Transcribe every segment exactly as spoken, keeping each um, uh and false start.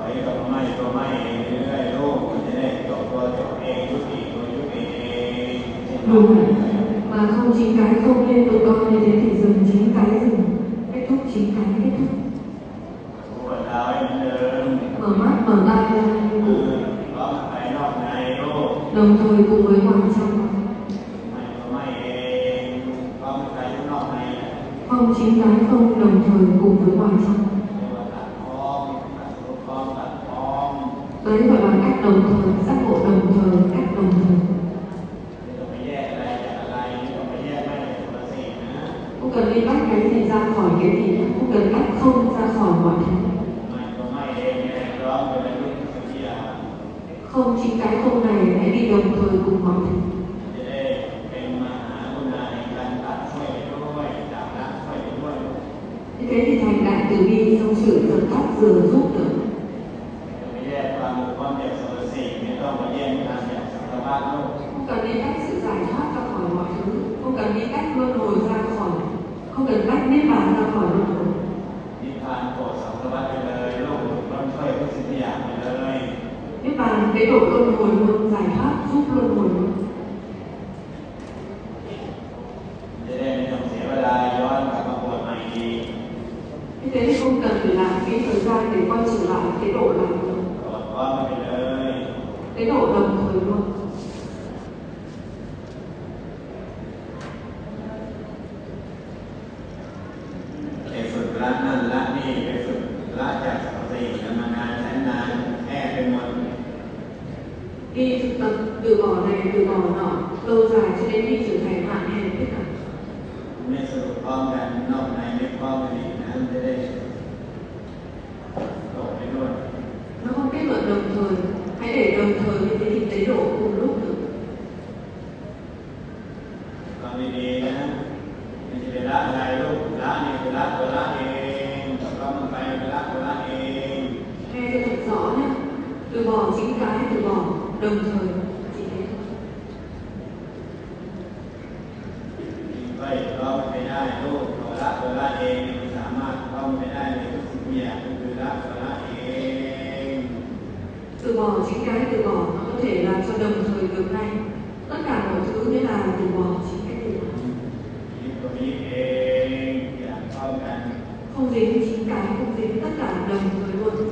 อยกับไม่ตัวไม่เองเรื่อยๆลูกมันจะได้จบตัวจบเองยุติตัวยุติเอง Đúng rồi. Mà không chính cái không liên tụi con như thế thì dừng chính cái dừng, kết thúc chính cái kết thúc. Mở mắt mở tai ra như cũ, đồng thời cùng với ngoài trong. Không chính cái không đồng thời cùng với ngoài trong. Đấy gọi là cách đồng thời, giác ngộ đồng thời, cách đồng thời. Không cần đi tách cái gì ra khỏi cái gì, không cần tách không ra khỏi mọi thứ. Không chính cái không này hãy đi đồng thời cùng mọi thứ. Như thế thì thành đại từ bi trong sự dập tắt dừa giúp được. Không cần đi tách sự giải thoát ra khỏi mọi thứ, không cần đi tách luân hồi ra khỏi, không cần tách niết bàn ra khỏi luân hồi. Niết bàn tế độ luân hồi luôn, giải thoát giúp luân hồi luôn. Như thế thì không cần phải làm cái thời gian để quay trở lại tế độ làm luôn. Tế độ đồng thời luôn. Đi thực tập từ bỏ này từ bỏ nọ lâu dài cho đến khi trở thành hạn hẹp tất cả. Nó không kết luận đồng thời, hãy để đồng thời như thế thì tế độ cùng lúc được. Nghe cho thật rõ nhé, từ bỏ chính cái, từ bỏ đồng thời chỉ thế thôi. Vậy không phải ai đâu, có lá có lá ên,สามารถkhông phải ai đểทุกสิ่งอย่างคือlá có lá ên. Từ bỏ chính cái, từ bỏ nó có thể làm cho đồng thời được ngay. Tất cả mọi thứ như là từ bỏ chính cái từ bỏ. Không dính chính cái, không dính tất cả đồng thời luôn.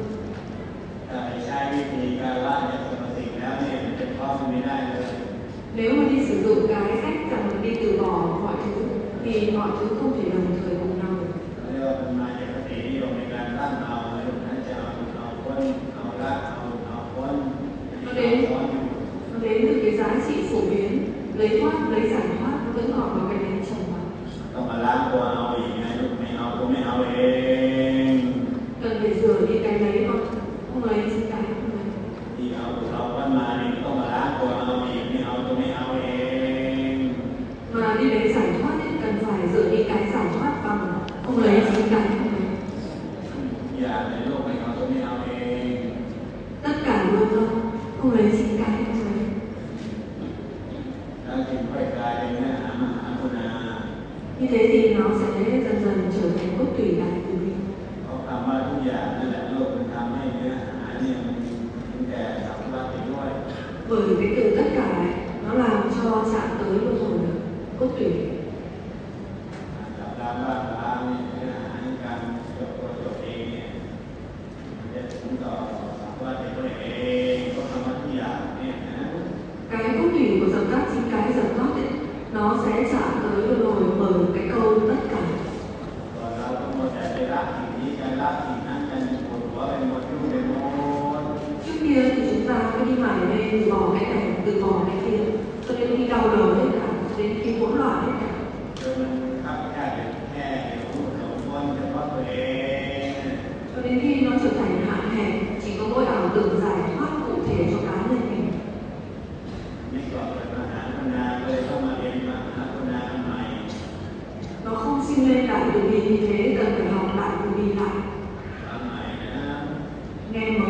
Nếu mà đi sử dụng cái cách rằng đi từ bỏ mọi thứ thì mọi thứ không thể đồng thời cùng nhau được. Nó đến, nó đến từ cái giá trị phổ biến, lấy thoát, lấy giải thoát, nó vẫn còn có cái đến chồng vào. Cần phải rửa đi cái lấy không? Không lấy chính cái không lấy. Mà đi lấy giải thoát ấy, cần phải rửa đi cái giải thoát bằng không lấy chính cái không lấy. Tất cả luôn thôi, không lấy chính cái không lấy. Như thế thì nó sẽ dần dần trở thành cốt tủy đại từ bi. Bởi cái từ tất cả này nó làm cho chạm tới luân hồi được cốt tủy. Cái cốt tủy của dập tắt chính cái dập tắt ấy, nó sẽ chạm tới luân hồi bởi cái câu tất cả. Trước kia thì chúng ta cứ đi mải mê từ bỏ cái này, từ bỏ cái kia, cho đến khi đau đầu hết cả, cho đến khi hỗn loạn hết cả. Cho đến khi nó trở thành hạn hẹp, chỉ có mỗi ảo tưởng giải thoát cụ thể cho cá nhân mình. Nó không sinh lên đại từ bi như thế, cần phải học đại từ bi lại. Nghe mới.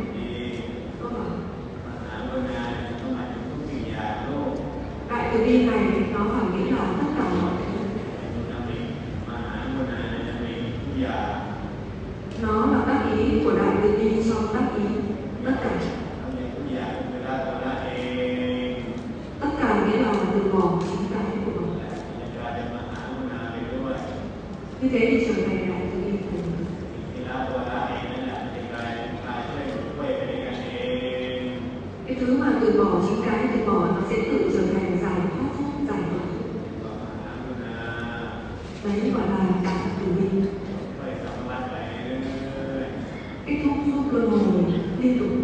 Đại từ bi này nó phải nghĩ là tất cả mọi thứ. Nó là tác ý của đại từ bi cho không đắc ý tất cả. Tất cả nghĩa là từ bỏ chính cái của mình. Như thế thì trở thành lại từ bi của mình. Cái thứ mà từ bỏ chính cái từ bỏ nó sẽ tự trở thành giải thoát, giải thoát. Đấy gọi là đại từ bi. Kết thúc giúp luân hồi liên tục.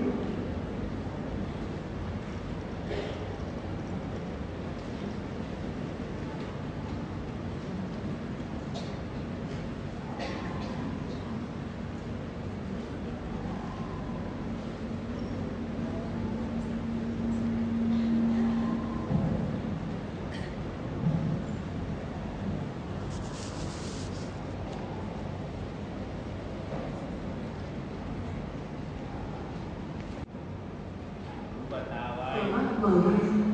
Mở ra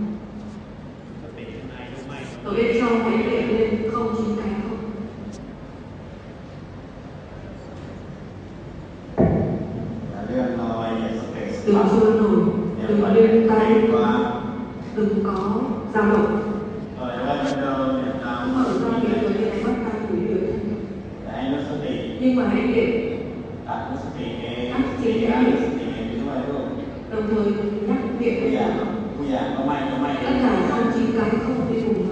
ở bên trong hãy để lên không chính cái không. Đừng trôi nổi, đừng lên tay, đừng có dao động. Mở ra để có thể bắt tay của người thân. Nhưng mà hãy để áp chế cái đồng thời nhắc việc tất cả không chính cái không bị cùng.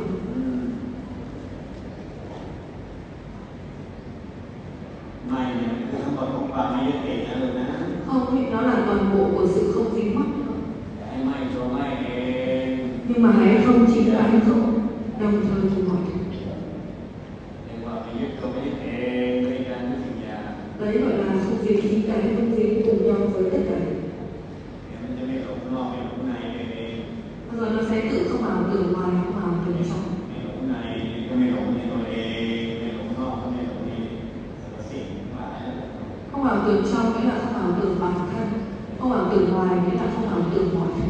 Không thì nó là toàn bộ của sự không dính mắc. Nhưng mà hãy không chính cái không đồng thời cùng mọi thứ. Đấy gọi là không dính chính cái không dính cùng nhau với tất cả. Bây giờ nó sẽ tự không vào từ ngoài, không vào từ trong. Không vào từ trong nghĩa là không vào từ bản thân, không vào từ ngoài nghĩa là không vào từ mọi thứ.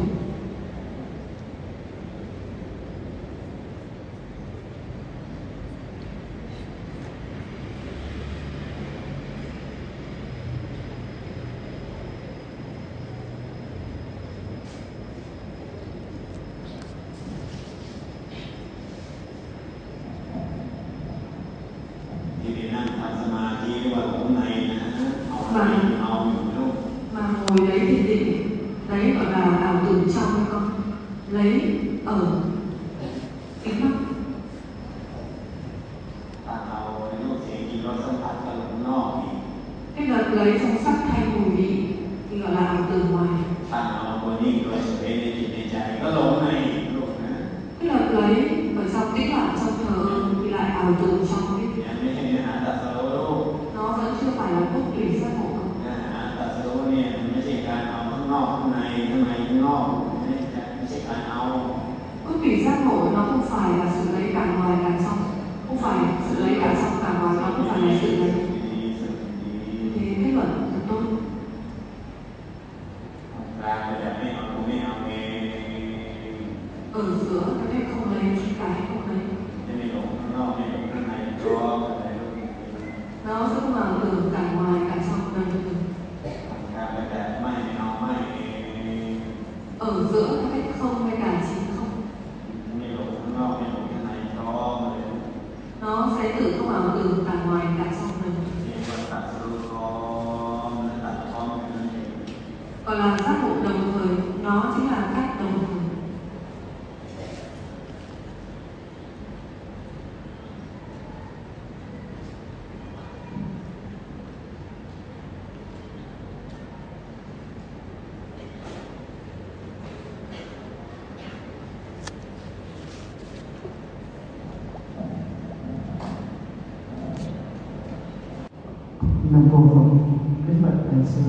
Mà ngồi đấy thì định, đấy gọi là ảo tưởng trong con, lấy ở kính mắt. Cái đợt lấy trong sắc hay mùi vị thì gọi là ảo tưởng ngoài. Cái đợt lấy ở trong tĩnh lặng trong thờ thì lại ảo tưởng trong ấy. Nó vẫn chưa phải là quốc tùy giác ngộ. Quốc tùy giác ngộ nó không phải là sự lấy cả ngoài cả trong, không phải sự lấy cả trong cả ngoài, nó không phải là sự lấy. Thì kết luận thật tốt. Ở giữa cái cách không lấy, cái không lấy. Nó sẽ không vào từ cả ngoài cả trong đâu. Ở giữa cái cách không hay cả chính không. Nó sẽ tự không vào từ cả ngoài cả trong đâu. Gọi là giác ngộ đồng thời, nó chính là cách đồng thời. Nam mô Phật, kính bạch thầy sư.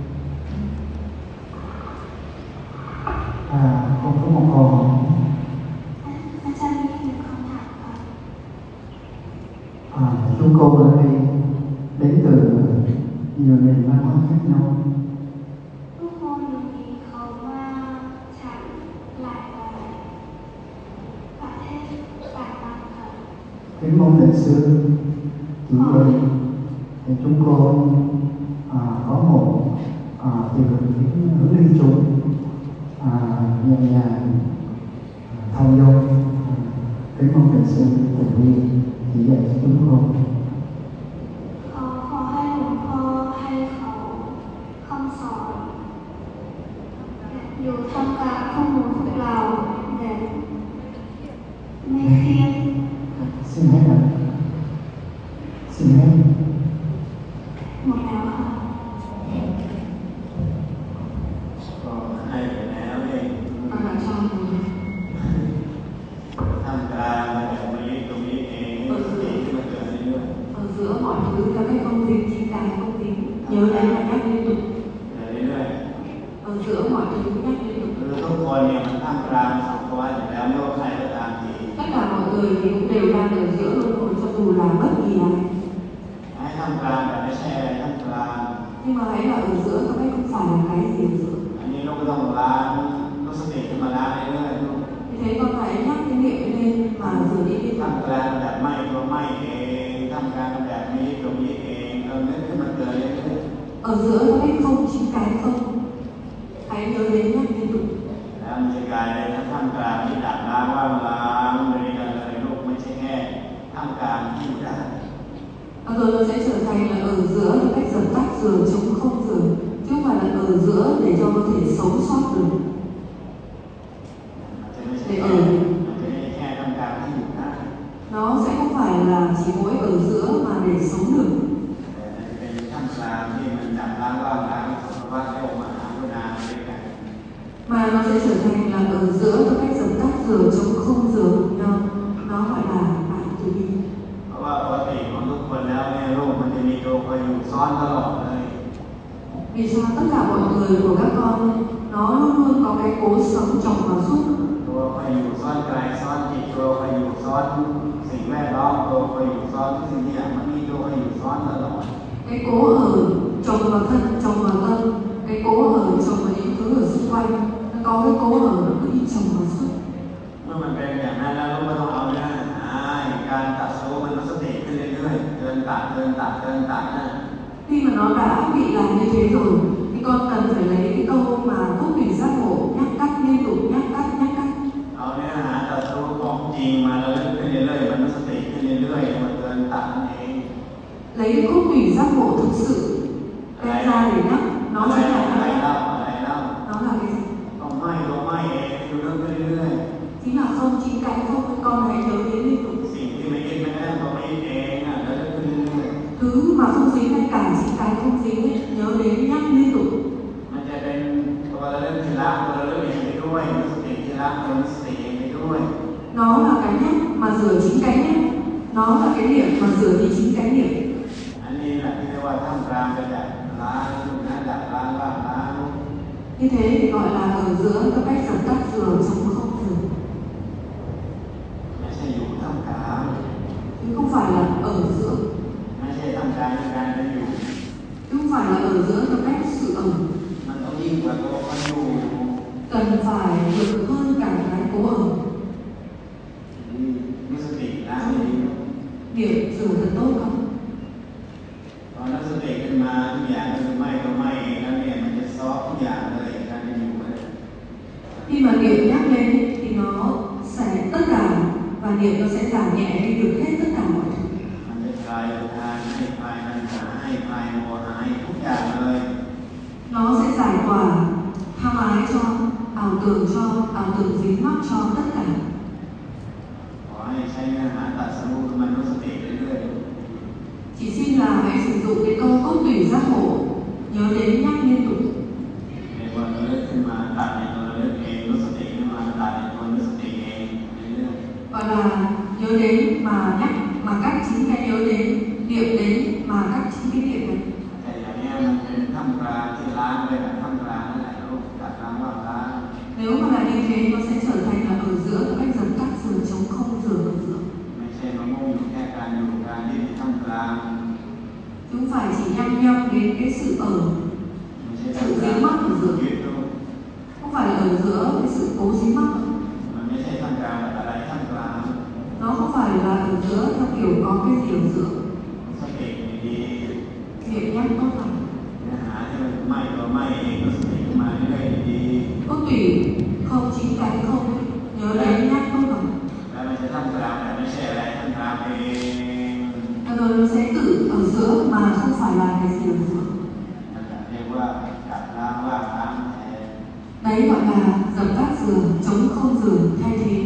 À, con có một câu hỏi. À, chúng cô ở đây đến từ nhiều nền văn hóa khác nhau. Kính mong thầy sư chỉ dạy thì chúng cô à, có một à, Kính mong thầy sư Từ Bi chỉ dạy cho chúng con. ขอขอให้หลวงพ่อให้เขาคำสอนอยู่ท่ามกลางข้อมูลพวกเราแต่ไม่เครียด Xin hết ạ. Xin hết. หมดแล้วค่ะก็ให้ไปแล้วเอง Con đã cho rồi. ท่ามกลางมาจากตรงนี้ตรงนี้เองสติที่มันเกิดเรื่อย Ở giữa mọi thứ các cái công việc chính cái công việc nhớ đến và nhắc liên tục. ๆเกิดเรื่อย Ở giữa mọi thứ nhắc liên tục. ๆคือทุกคนเนี่ยมันท่ามกลางสังขวาอยู่แล้วไม่ว่าใครก็ตามที Tất cả mọi người thì cũng đều đang ở giữa luân hồi cho dù là bất kỳ ai. ให้ท่ามกลางแต่ไม่ใช่อะไรท่ามกลาง Nhưng mà hãy là ở giữa các cái không phải là cái gì ở giữa. อันนี้เราก็ต้องล้างรู้สติขึ้นมาล้างเรื่อยๆลูก Như thế con phải nhắc cái niệm lên mà rửa đi liên ท่าม tục. กลางแบบไม่ตัวไม่เองท่ามกลางแบบนี้ตรงนี้เองเรานึกขึ้นมาเกิดเรื่อยๆ Ở giữa các cái không chính cái không. Hãy nhớ đến nhắc liên tục. แล้วมันจะกลายเป็นท่ามกลางที่ดับล้างว่างล้างเลยกันเลยลูกไม่ใช่แค่ท่ามกลางที่อยู่ได้ Và rồi nó sẽ trở thành là ở giữa một cách dập tắt rửa chống không rửa, chứ không phải là ở giữa để cho có thể sống sót được. มันจะไม่ใช่แค่มันจะไม่ใช่แค่ท่ามกลางที่อยู่ได้ Nó sẽ không phải là chỉ mỗi ở giữa mà để sống được, แต่มันเป็นท่ามกลางที่มันดับล้างว่างล้างสภาวะโลกมหาวินาด้วยกัน mà nó sẽ trở thành là ở giữa một cách dập tắt rửa chống không rửa cùng nhau. Nó gọi là đại từ bi. เพราะว่าปกติของทุกคนแล้วเนี่ยโลกมันจะมีตัวคอยอยู่ซ้อนตลอดเลย Vì sao tất cả mọi người của các con nó luôn luôn có cái cố sống trong và suốt. ตัวคอยอยู่ซ้อนกายซ้อนจิตตัวคอยอยู่ซ้อนสิ่งแวดล้อมตัวคอยอยู่ซ้อนทุกสิ่งทุกอย่างมันมีตัวคอยอยู่ซ้อนตลอด Cái cố ở chồng vào thân, chồng vào tâm, cái cố ở chồng vào những thứ ở xung quanh, nó có cái cố ở nó cứ đi chồng vào suốt. เมื่อมันเป็นอย่างนั้นแล้วเราไม่ต้องเอาเนื้อหาการตัดสู้มันก็สติขึ้นเรื่อยๆเดินตัดเดินตัดเดินตัดนะ Khi mà nó đã bị làm như thế rồi thì con cần phải lấy cái câu mà cốt tủy giác ngộ nhắc cắt liên tục nhắc cắt nhắc cắt. เอาเนื้อหาตัดสู้ของจริงมาแล้วขึ้นเรื่อยๆมันก็สติขึ้นเรื่อยๆมันเดินตัดนั่นเอง Lấy cái cốt tủy giác ngộ thực sự đem ra để nhắc, อะ nó ไร chính là อะไร cái เล่าอะไรเล่า nó là cái gì? ต้องไม่ต้องไม่เองดูเรื่องขึ้นเรื่อย Chính là không, chính cái không, con hãy nhớ đến liên tục. ๆสิ่งที่ไม่คิดไม่ได้ต้องไม่คิดเองอ่ะแล้วขึ้นเรื่อย Thứ mà không dính hay cả chính cái không dính ấy, nhớ đến nhắc liên tục. ๆมันจะเป็นตัวระลึกที่ละตัวระลึกเองไปด้วยสติที่ละตัวสติเองไปด้วย Nó là cái nhắc mà rửa chính cái nhắc. Nó là cái niệm mà rửa đi chính cái niệm. อันนี้แหละที่เรียกว่าท่ามกลางกระดับล้างนะดับล้างล้างล้าง Như thế thì gọi là ở giữa các cách dập tắt rửa chống không rửa. ไม่ใช่อยู่ท่ามกลาง Chứ không phải là ở giữa. ไม่ใช่ท่ามกลางในการเป็นอยู่ Chứ không phải là ở giữa các cách sự ở. มันต้องยิ่งกว่าตัวคนอยู่ Cần phải vượt hơn cả cái cố ở. มีสติล้างเอง Niệm rửa thật tốt không? ตอนนั้นสติขึ้นมาทุกอย่างก็ไม่ก็ไม่แล้วเนี่ยมันจะซอฟทุกอย่างเลยการเป็นอยู่เลย Khi mà niệm nhắc lên thì nó sẽ tất cả và niệm nó sẽ giảm nhẹ đi được hết tất cả mọi thứ. มันจะคลายทานให้คลายปัญหาให้คลายโมหะให้ทุกอย่างเลย Nó sẽ giải tỏa tham ái cho, ảo tưởng cho, ảo tưởng dính mắc cho tất cả. ขอให้ใช้เนื้อหาตัดสรุปมันรู้สติเรื่อย Chỉ xin là hãy sử dụng cái câu cốt tủy giác ngộ, nhớ đến nhắc liên tục. ๆในวันระลึกขึ้นมาตัดในตัวระลึกเองรู้สติขึ้นมาตัดในตัวรู้สติเองเรื่อย Gọi là nhớ đến mà nhắc, mà cắt chính cái nhớ đến, niệm đến mà cắt chính cái niệm này. ๆแต่อย่างนี้มันเป็นท่ามกลางที่ล้างเลยแบบท่ามกลางนั่นแหละลูกตัดล้างว่างล้าง Nếu mà là như thế nó sẽ trở thành là ở giữa các cách dập tắt rửa chống không rửa ở giữa. ไม่ใช่มามุ่งอยู่แค่การอยู่การที่ท่ามกลาง Chứ không phải chỉ nhăm nhăm đến cái sự ở, ไม่ใช่ท่ามกลางยึดลูก không phải là ở giữa cái sự cố dính mắc. มันไม่ใช่ท่ามกลางแบบอะไรท่ามกลาง Nó không phải là ở giữa theo kiểu có cái gì ở giữa. สติดี Niệm nhắc tốt lành. ๆเนื้อหาที่มันไม่ตัวไม่เองรู้สติขึ้นมาเรื่อยๆดี Cốt tủy không chính cái không, nhớ đến nhắc tốt lành. ๆแล้วมันจะท่ามกลางแบบ gì ở giữa. Đấy gọi là dập tắt giường, chống không giường, thay thế.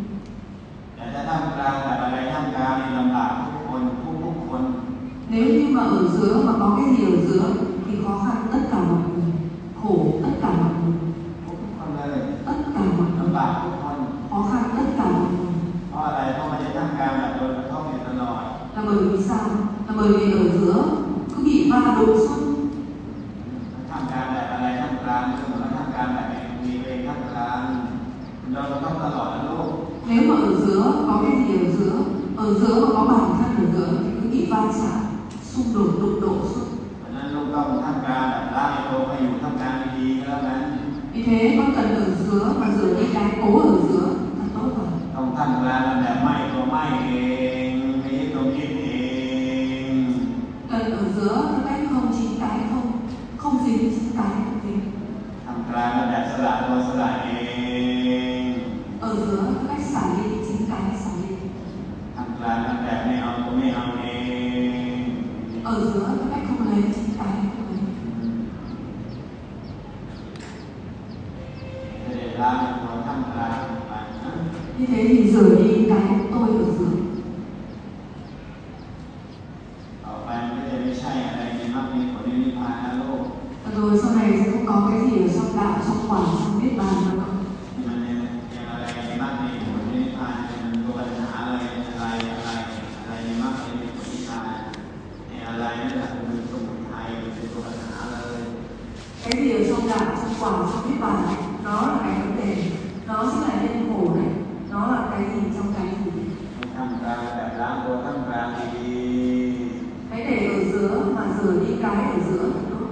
Nếu như mà ở giữa mà có cái gì ở giữa thì khó khăn tất cả mọi người, khổ tất cả mọi người, tất cả mọi người, khó khăn tất cả mọi người. Là bởi vì sao? Là bởi vì ở giữa cứ bị va đột xuất. Nếu mà ở giữa có cái gì ở giữa, ở giữa mà có bản thân ở giữa thì cứ bị va chạm, xung đột đụng độ xuất. Vì thế con cần ở giữa mà rửa đi cái cố ở giữa thật tốt rồi. Cần ở giữa theo cách không chín cái không, không dính chín cái không dính. Ở giữa theo cách xả ly chín cái xả ly. Ở giữa theo cách không lấy chín cái không lấy. Như thế thì rửa đi cái tôi ở giữa. Rồi sau này sẽ không có cái gì ở trong đạo, trong quả, trong biết bàn đâu. Cái gì ở trong đạo, trong quả, trong biết bàn này, nó là cái vấn đề, nó sẽ là nhân khổ này, nó là cái gì trong cái gì. Cái để ở giữa mà rửa đi cái ở giữa là tốt.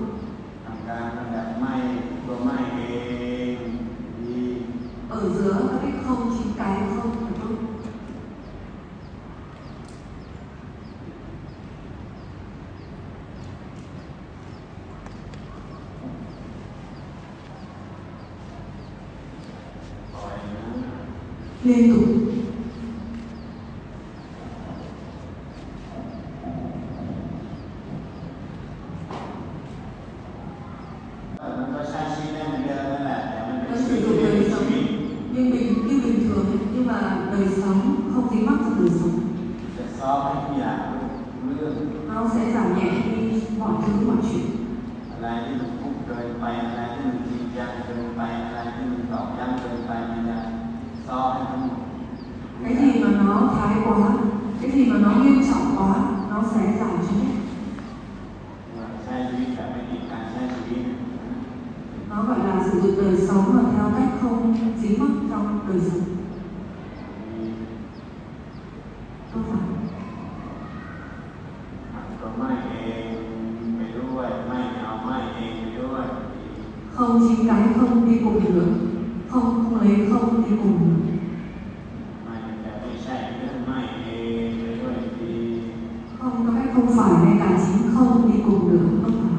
Ở giữa có cái không chín cái không là tốt. Liên tục. Nhưng bình như bình thường nhưng mà đời sống không dính mắc trong đời sống. Nó sẽ giảm nhẹ đi mọi thứ mọi chuyện. Cái gì mà nó thái quá, cái gì mà nó nghiêm trọng quá, nó sẽ giảm cho hết. Nó gọi là sử dụng đời sống mà theo cách không dính mắc trong đời sống. Không phải. Không chín cái không đi cùng nữa, không không lấy không đi cùng nữa. Không có cách không phải ngay cả chính không đi cùng nữa, không phải.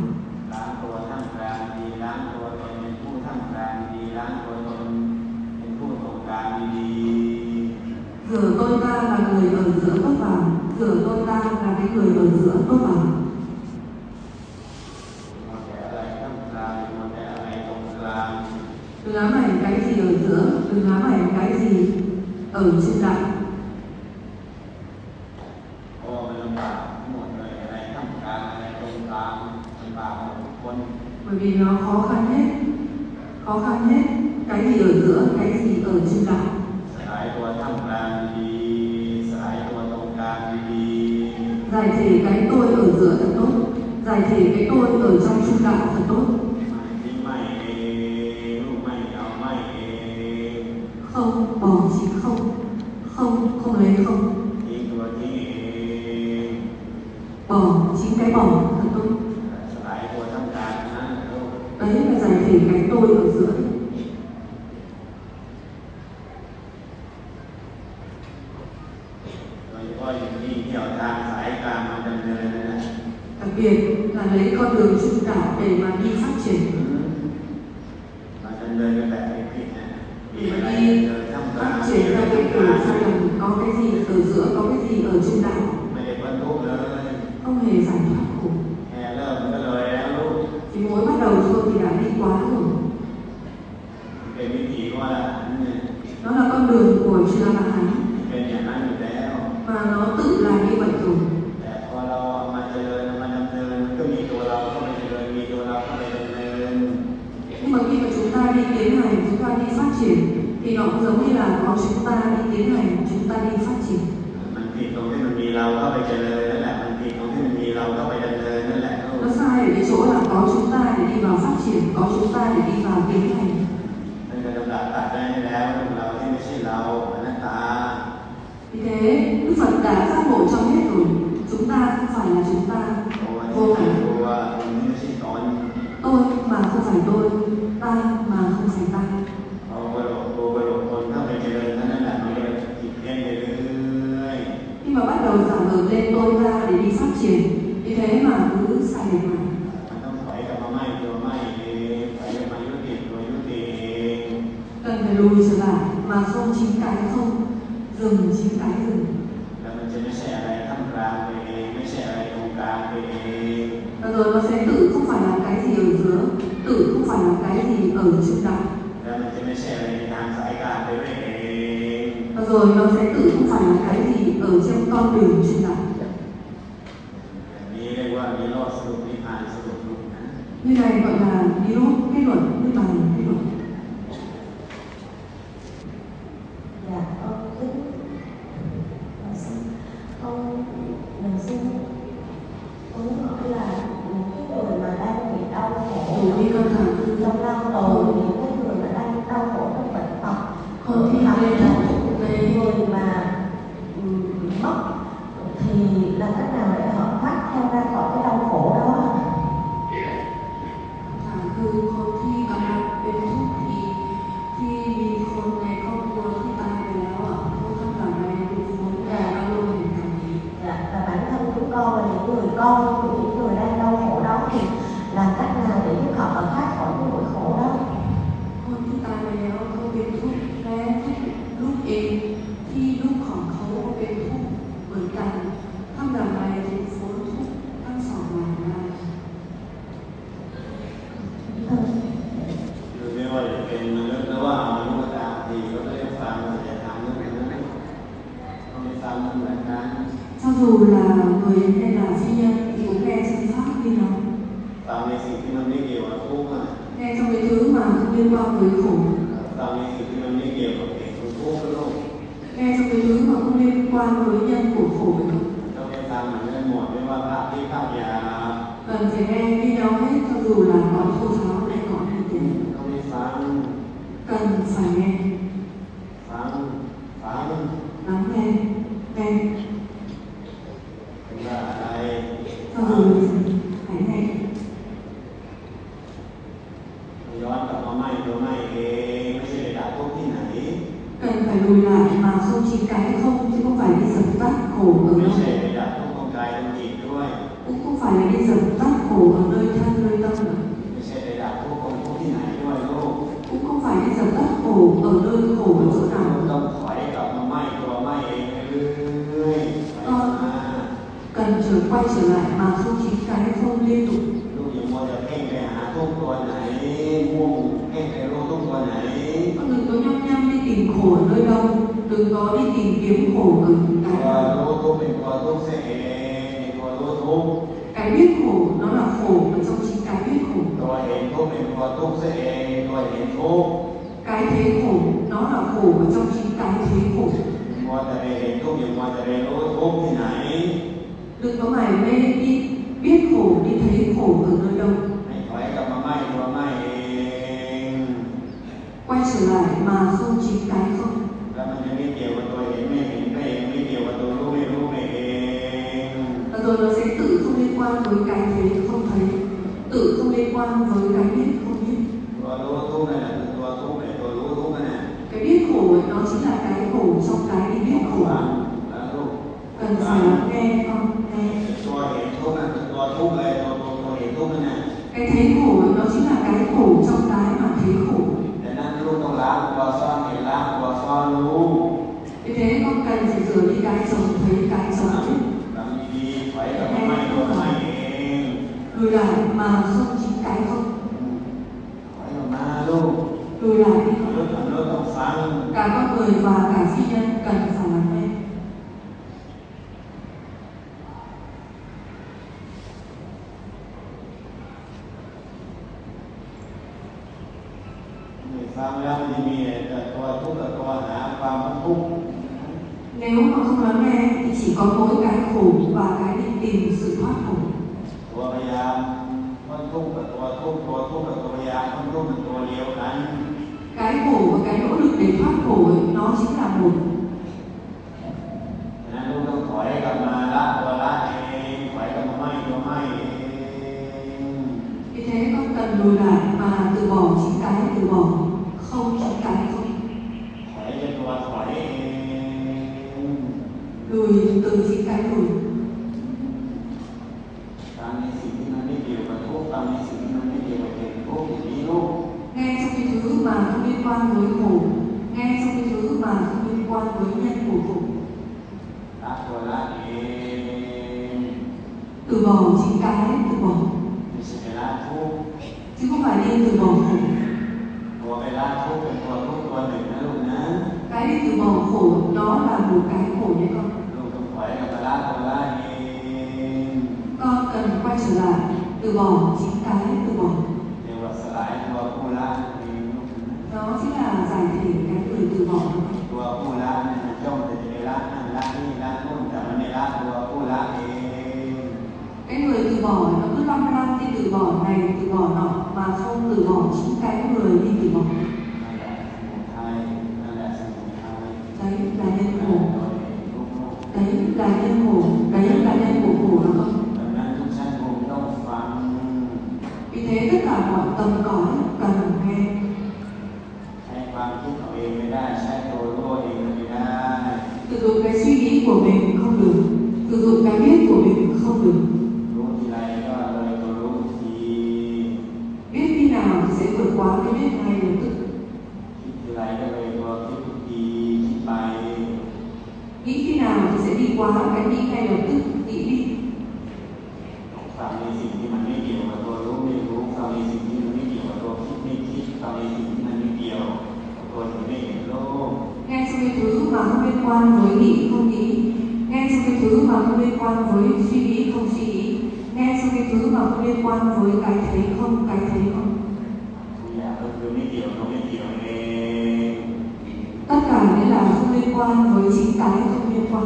Rửa tôi ta là người ở giữa tốt vào, rửa tôi ta là cái người ở giữa tốt vào. Đừng ám ảnh cái gì ở giữa, đừng ám ảnh cái gì ở trên đạo. Bởi vì nó khó khăn hết, khó khăn hết, cái gì ở giữa, cái gì ở trên đạo. Giải thể cái tôi ở giữa thật tốt, giải thể cái tôi ở trong trung đạo thật tốt. Không, bỏ chính không, không, không lấy không. Bỏ, chính cái bỏ thật tốt. Đấy là giải thể cái tôi ở giữa. Đặc biệt là lấy con đường trung đạo để mà đi phát triển. Để mà đi phát triển theo cái kiểu sai lầm, có cái gì ở giữa, có cái gì ở trung đạo. Không hề giải thoát khổ. quá rồi. Cái vị trí của là nó là con đường của Sư La Hán เป็นอย่างนั้นอยู่แล้ว mà nó tự là như vậy rồi. แต่พอเรามาเจริญมาดำเนินก็มีตัวเราเข้าไปเจริญมีตัวเราเข้าไปดำเนิน Nhưng mà khi mà chúng ta đi tiến hành, chúng ta đi phát triển thì nó cũng giống như là có chúng ta đi tiến hành, chúng ta đi phát triển. มันผิดตรงที่มันมีเราเข้าไปเจริญนั่นแหละมันผิดตรงที่มันมีเราเข้าไปดำเนินนั่นแหละ Nó sai ở cái chỗ là có chúng ta để đi vào phát triển, có chúng ta để đi vào tiến hành. นั่นก็จะดับตัดได้แล้วเราที่ไม่ใช่เราอนัตตา Vì thế Đức Phật đã giác ngộ trong hết rồi. Chúng ta không phải là chúng ta, ตัว vô ที่ ngã. ตัวตรงนี้ไม่ใช่ตน Tôi mà không phải tôi, ta mà không phải ta. เอาไปหลงตัวไปหลงคนเข้าไปเจริญนั่นแหละมันก็จะผิดเพี้ยนไปเรื่อย Khi mà bắt đầu giảm ngược lên tôi ta để đi phát triển, vì thế mà cứ sai lệch mà. มันต้องถอยกลับมาไม่ตัวไม่เองถอยกลับมายุติตัวยุติเอง Cần phải lùi trở lại mà không chính cái không, dừng chính cái dừng. แล้วมันจะไม่ใช่อะไรท่ามกลางไปเองไม่ใช่อะไรตรงกลางไปเอง Và rồi nó sẽ tự không phải là cái gì ở giữa, tự không phải là cái gì ở trung đạo. แล้วมันจะไม่ใช่อะไรในทางสายกลางไปด้วยเอง Và rồi nó sẽ tự không phải là cái gì ở trong con đường trung đạo. แบบนี้เรียกว่านิโรธสรุปนิพพานสรุปรูปนะ Như này gọi là Nirodha kết luận, Niết bàn kết luận. Dạ, con kính con xin con mình xin con muốn hỏi là những cái người mà đang bị đau khổ Đủ đi căng thẳng. trong lao tù, những cái người mà đang đau khổ trong bệnh tật, Không thì hoặc đây là là những đây người mà ừm, mất thì làm cách nào để họ thoát theo ra khỏi cái đau khổ đó? ถามคือคนที่กำลังเป็นทุกข์ที่ที่มีคนในครอบครัวที่ตายไปแล้วอ่ะเขาทำแบบไหนดูพ้นจากอารมณ์แห่งกรรมนี้ Dạ, và bản thân chúng con và những người con của những người đang đau khổ đó thì làm cách nào để giúp họ thoát khỏi cái nỗi khổ đó? คนที่ตายไปแล้วเขาเป็นทุกข์และทุกลูกเองที่ลูกของเขาก็เป็นทุกข์เหมือนกันทำแบบไหนถึงพ้นทุกข์ทั้งสองอย่างได้คือไม่ว่าจะเป็นมนุษย์หรือว่ามนุษย์ก็ตามทีก็ไม่ได้ฟังมันจะทำเรื่องนั้นก็ไม่ฟังมันเหมือนกัน Cho dù là người hay là phi nhân thì cũng nghe chân pháp như nó ฟังในสิ่งที่มันไม่เกี่ยวกับทุกข์ nghe trong cái thứ mà không liên quan tới khổ ฟังในสิ่งที่มันไม่เกี่ยวกับเหตุของทุกข์โลก nghe trong cái thứ mà không liên quan với nhân của khổ ấy. ต้องไปฟังเหมือนกันหมดไม่ว่าภาพที่ภาพยา Cần phải nghe video hết cho dù là có thô tháo hay có hay tiền. ต้องไปฟัง Cần phải nghe, ฟังฟัง lắng nghe, nghe เป็นว่าอะไร cho dù là gì, hãy nghe. ย้อนกลับมาไม่ตัวไม่เองไม่ใช่ไปด่าทุกข์ที่ไหน Cần phải lùi lại mà không chỉ cái không chứ không phải đi dập tắt khổ ở ไม่ đâu. ใช่ไปด่าทุกข์ของกายของจิตด้วย Cũng không phải là đi dập tắt khổ ở nơi thân nơi tâm nữa. ไม่ใช่ไปด่าทุกข์ของทุกข์ที่ไหนด้วยลูก Cũng không phải đi dập tắt khổ ở nơi khổ ở chỗ เรา nào. ต้องถอยกลับมาไม่ตัวไม่เองเรื่อยๆถอยมา Cần trở quay trở lại mà không chỉ cái không liên tục. ลูกอย่ามัวแต่เพ่งไปหาทุกข์ตัวไหนมุ่งเพ่งไปรู้ทุกข์ตัวไหน Con đừng có nhăm nhăm đi tìm khổ ở nơi đâu, đừng có đi tìm kiếm khổ ở ตัว cái nào. รู้ทุกข์เป็นตัวทุกข์เสียเองตัวรู้ทุกข์ Cái biết khổ nó là khổ ở trong chính cái biết khổ. ตัวเห็นทุกข์เป็นตัวทุกข์เสียเองตัวเห็นทุกข์ Cái thấy khổ nó là khổ ở trong chính cái thấy khổ. มัวแต่ไปเห็นทุกข์อย่ามัวแต่ไปรู้ทุกข์ที่ไหน Đừng có mải mê đi biết khổ đi thấy khổ ở nơi đâu. ให้ถอยกลับมาไม่ตัวไม่เอง Quay trở lại mà không chính cái không. แล้วมันจะไม่เกี่ยวกับตัวเห็นไม่เห็นไปเองไม่เกี่ยวกับตัวรู้ไม่รู้ไปเอง Và rồi nó sẽ tự không liên quan với cái thấy không thấy, tự không liên quan với cái biết không biết. ตัวรู้ทุกข์นั่นแหละคือตัวทุกข์ไอ้ตัวรู้ทุกข์นั่นแหละ Cái biết khổ ấy, nó chính là cái khổ trong cái đi biết khổ. ฟังแล้วลูก Cần phải lắng nghe con nghe. ตัวเห็นทุกข์นั่นคือตัวทุกข์เลยตัวตัวตัวเห็นทุกข์นั่นแหละ Cái thấy khổ ấy, nó chính là cái khổ trong cái mà thấy khổ. ดังนั้นลูกต้องล้างตัวซ่อนเห็นล้างตัวซ่อนรู้ Vì thế con cần phải rửa đi cái chồng thấy cái chồng biết. ทำดีๆถอยกลับมาไม่ตัวไม่เอง Lùi lại mà không chính cái không. ถ lùi lại đi. Lúc làm lúc không phán. Cả con người và cả phi nhân cần phải lắng nghe. Người phán ra thìมีแต่ตัวทุกข์กับตัวหาความทุกข์ Nếu mà không lắng nghe thì chỉ có mỗi cái khổ và cái đi tìm sự thoát khổ. ตัวพยายามมันทุกข์กับตัวทุกข์ตัวทุกข์กับตัวพยายามมันทุกข์เป็นตัวเดียวกัน Cái khổ và cái nỗ lực để thoát khổ ấy, nó chính là một. นั้นลูกต้องถอยกลับมาละตัวละเองถอยกลับมาไม่ตัวไม่เอง Vì thế con cần lùi lại mà từ bỏ chính cái từ bỏ, không chính cái không. ถอยจะตัวถอยเอง Lùi từ chính cái lùi. ตามในสิ่งที่มันไม่เกี่ยวกับทุกข์ตามในสิ่งที่มันไม่เกี่ยวกับเหตุทุกข์อย่างนี้ลูก Nghe trong cái thứ mà không liên quan với khổ, nghe trong cái thứ mà không liên quan với nhân của khổ. ละตัวละเอง Từ bỏ chính cái từ bỏ, ไม่ใช่ไปละทุกข์ chứ không phải đi từ bỏ khổ. ตัวไปละทุกข์เป็นตัวทุกข์ตัวหนึ่งนะลูกนะ Cái đi từ bỏ khổ đó là một cái khổ đấy con. ลูกต้องถอยกลับมาละตัวละเอง Con cần quay trở lại, từ bỏ chính cái từ bỏ. เรียกว่าสลายตัวผู้ละเองลูกนะ Đó chính là giải thể cái người từ bỏ. ตัวผู้ละเนี่ยมันจ้องแต่จะไปละนั่นละนี่ละนู่นแต่มันไม่ละตัวผู้ละเอง Cái người từ bỏ nó cứ long lăng đi từ bỏ này từ bỏ nọ mà không từ bỏ chính cái người đi từ bỏ. นั่นแหละสมุทัยนั่นแหละสมุทัย Đấy là nhân โอ้ khổ. ลูก Đấy là nhân khổ. Đấy là nhân của khổ đó con. ดังนั้นทุกชั้นภูมิต้องฟัง Vì thế tất cả mọi tầm cõi cần nghe. ใช้ความคิดเอาเองไม่ได้ใช้ตัวรู้เองไม่ได้ Sử dụng cái suy nghĩ của mình không được, sử dụng cái biết của mình không được. รู้ทีไรก็เลยตัวรู้ที Biết khi nào thì sẽ vượt qua cái biết ngay lập tức. คิดทีไรก็เลยตัวคิดทุกทีคิดไป Nghĩ khi nào thì sẽ đi qua cái nghĩ ngay lập tức, nghĩ đi. ฟังในสิ่งที่มันไม่เกี่ยวกับตัวรู้ไม่รู้ฟังในสิ่งที่มันไม่เกี่ยวกับตัวคิดไม่คิดฟังในสิ่งที่มันไม่เกี่ยวกับตัวที่ไม่เห็นโลก Nghe trong cái thứ mà không liên quan với nghĩ không nghĩ, nghe trong cái thứ mà không liên quan với suy nghĩ không suy nghĩ, nghe trong cái thứ mà không liên quan với cái thấy không cái thấy không. ทุกอย่างก็คือไม่เกี่ยวกับไม่เกี่ยวเอง Tất cả nghĩa là không liên quan với chính cái không liên quan.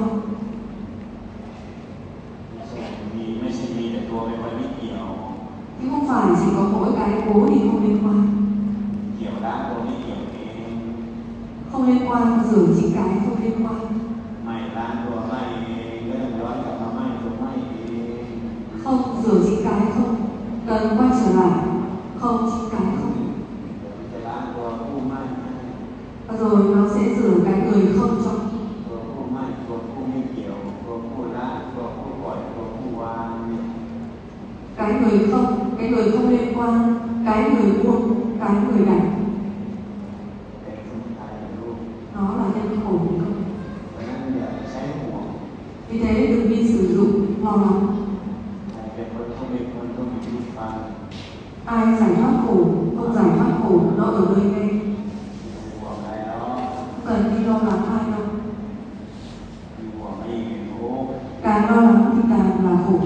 ไม่ใช่มีไม่ใช่มีแต่ตัวเป็นคนไม่เกี่ยว Chứ không phải chỉ có mỗi cái cố thì không liên quan. เกี่ยวล้างตัวไม่เกี่ยวเอง Không liên quan rửa chính cái không liên quan. ไม่ล้างตัวไม่เองก็ต้องย้อนกลับมาไม่ตัวไม่เอง Không rửa chính cái không, cần quay trở lại, không chính cái không. เดี๋ยวมันจะล้างตัวผู้ไม่ให้ Và rồi nó sẽ rửa cái người không cho. ตัวผู้ไม่ตัวผู้ไม่เกี่ยวตัวผู้ละตัวผู้ปล่อยตัวผู้วางเนี่ย Cái người không, cái người không liên quan, cái người buông, cái người đặt. เป็นสมุทัยลูก Nó là nhân khổ của con. เพราะฉะนั้นอย่าไปใช้ห่วง Vì thế đừng đi sử dụng lo lắng. ใครเป็นคนต้องเป็นคนต้องมีที่ฟัง Ai giải thoát khổ, không giải thoát khổ, nó ở nơi ngay. ห่วงอะไรเนาะ Không cần đi lo lắng ai đâu. มีห่วงไม่เห็นทุกข์ Càng lo lắng thì càng là khổ.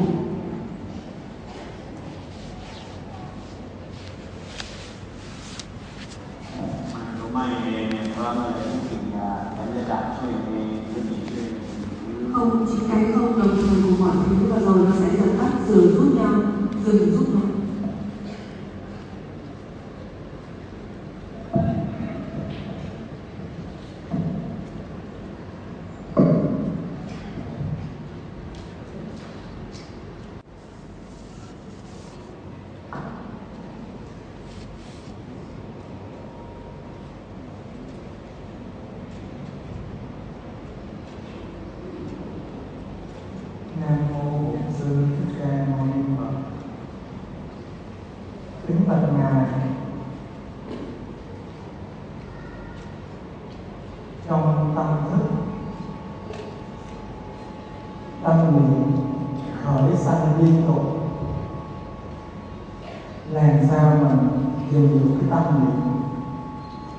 มันรู้ไม่เองเนี่ยเพราะมันเป็นสิ่งยาฉันจะจับช่วยเองช่วยเองช่วยเอง Không, chính cái không đồng thời cùng mọi thứ và rồi nó sẽ dần tắt, dừng giúp nhau, dừng giúp nhau. Nam mô Sư Thích Ca Mâu Ni Phật. Kính bạch ngài, trong tâm thức tâm niệm khởi sanh liên tục, làm sao mình dừng được cái tâm niệm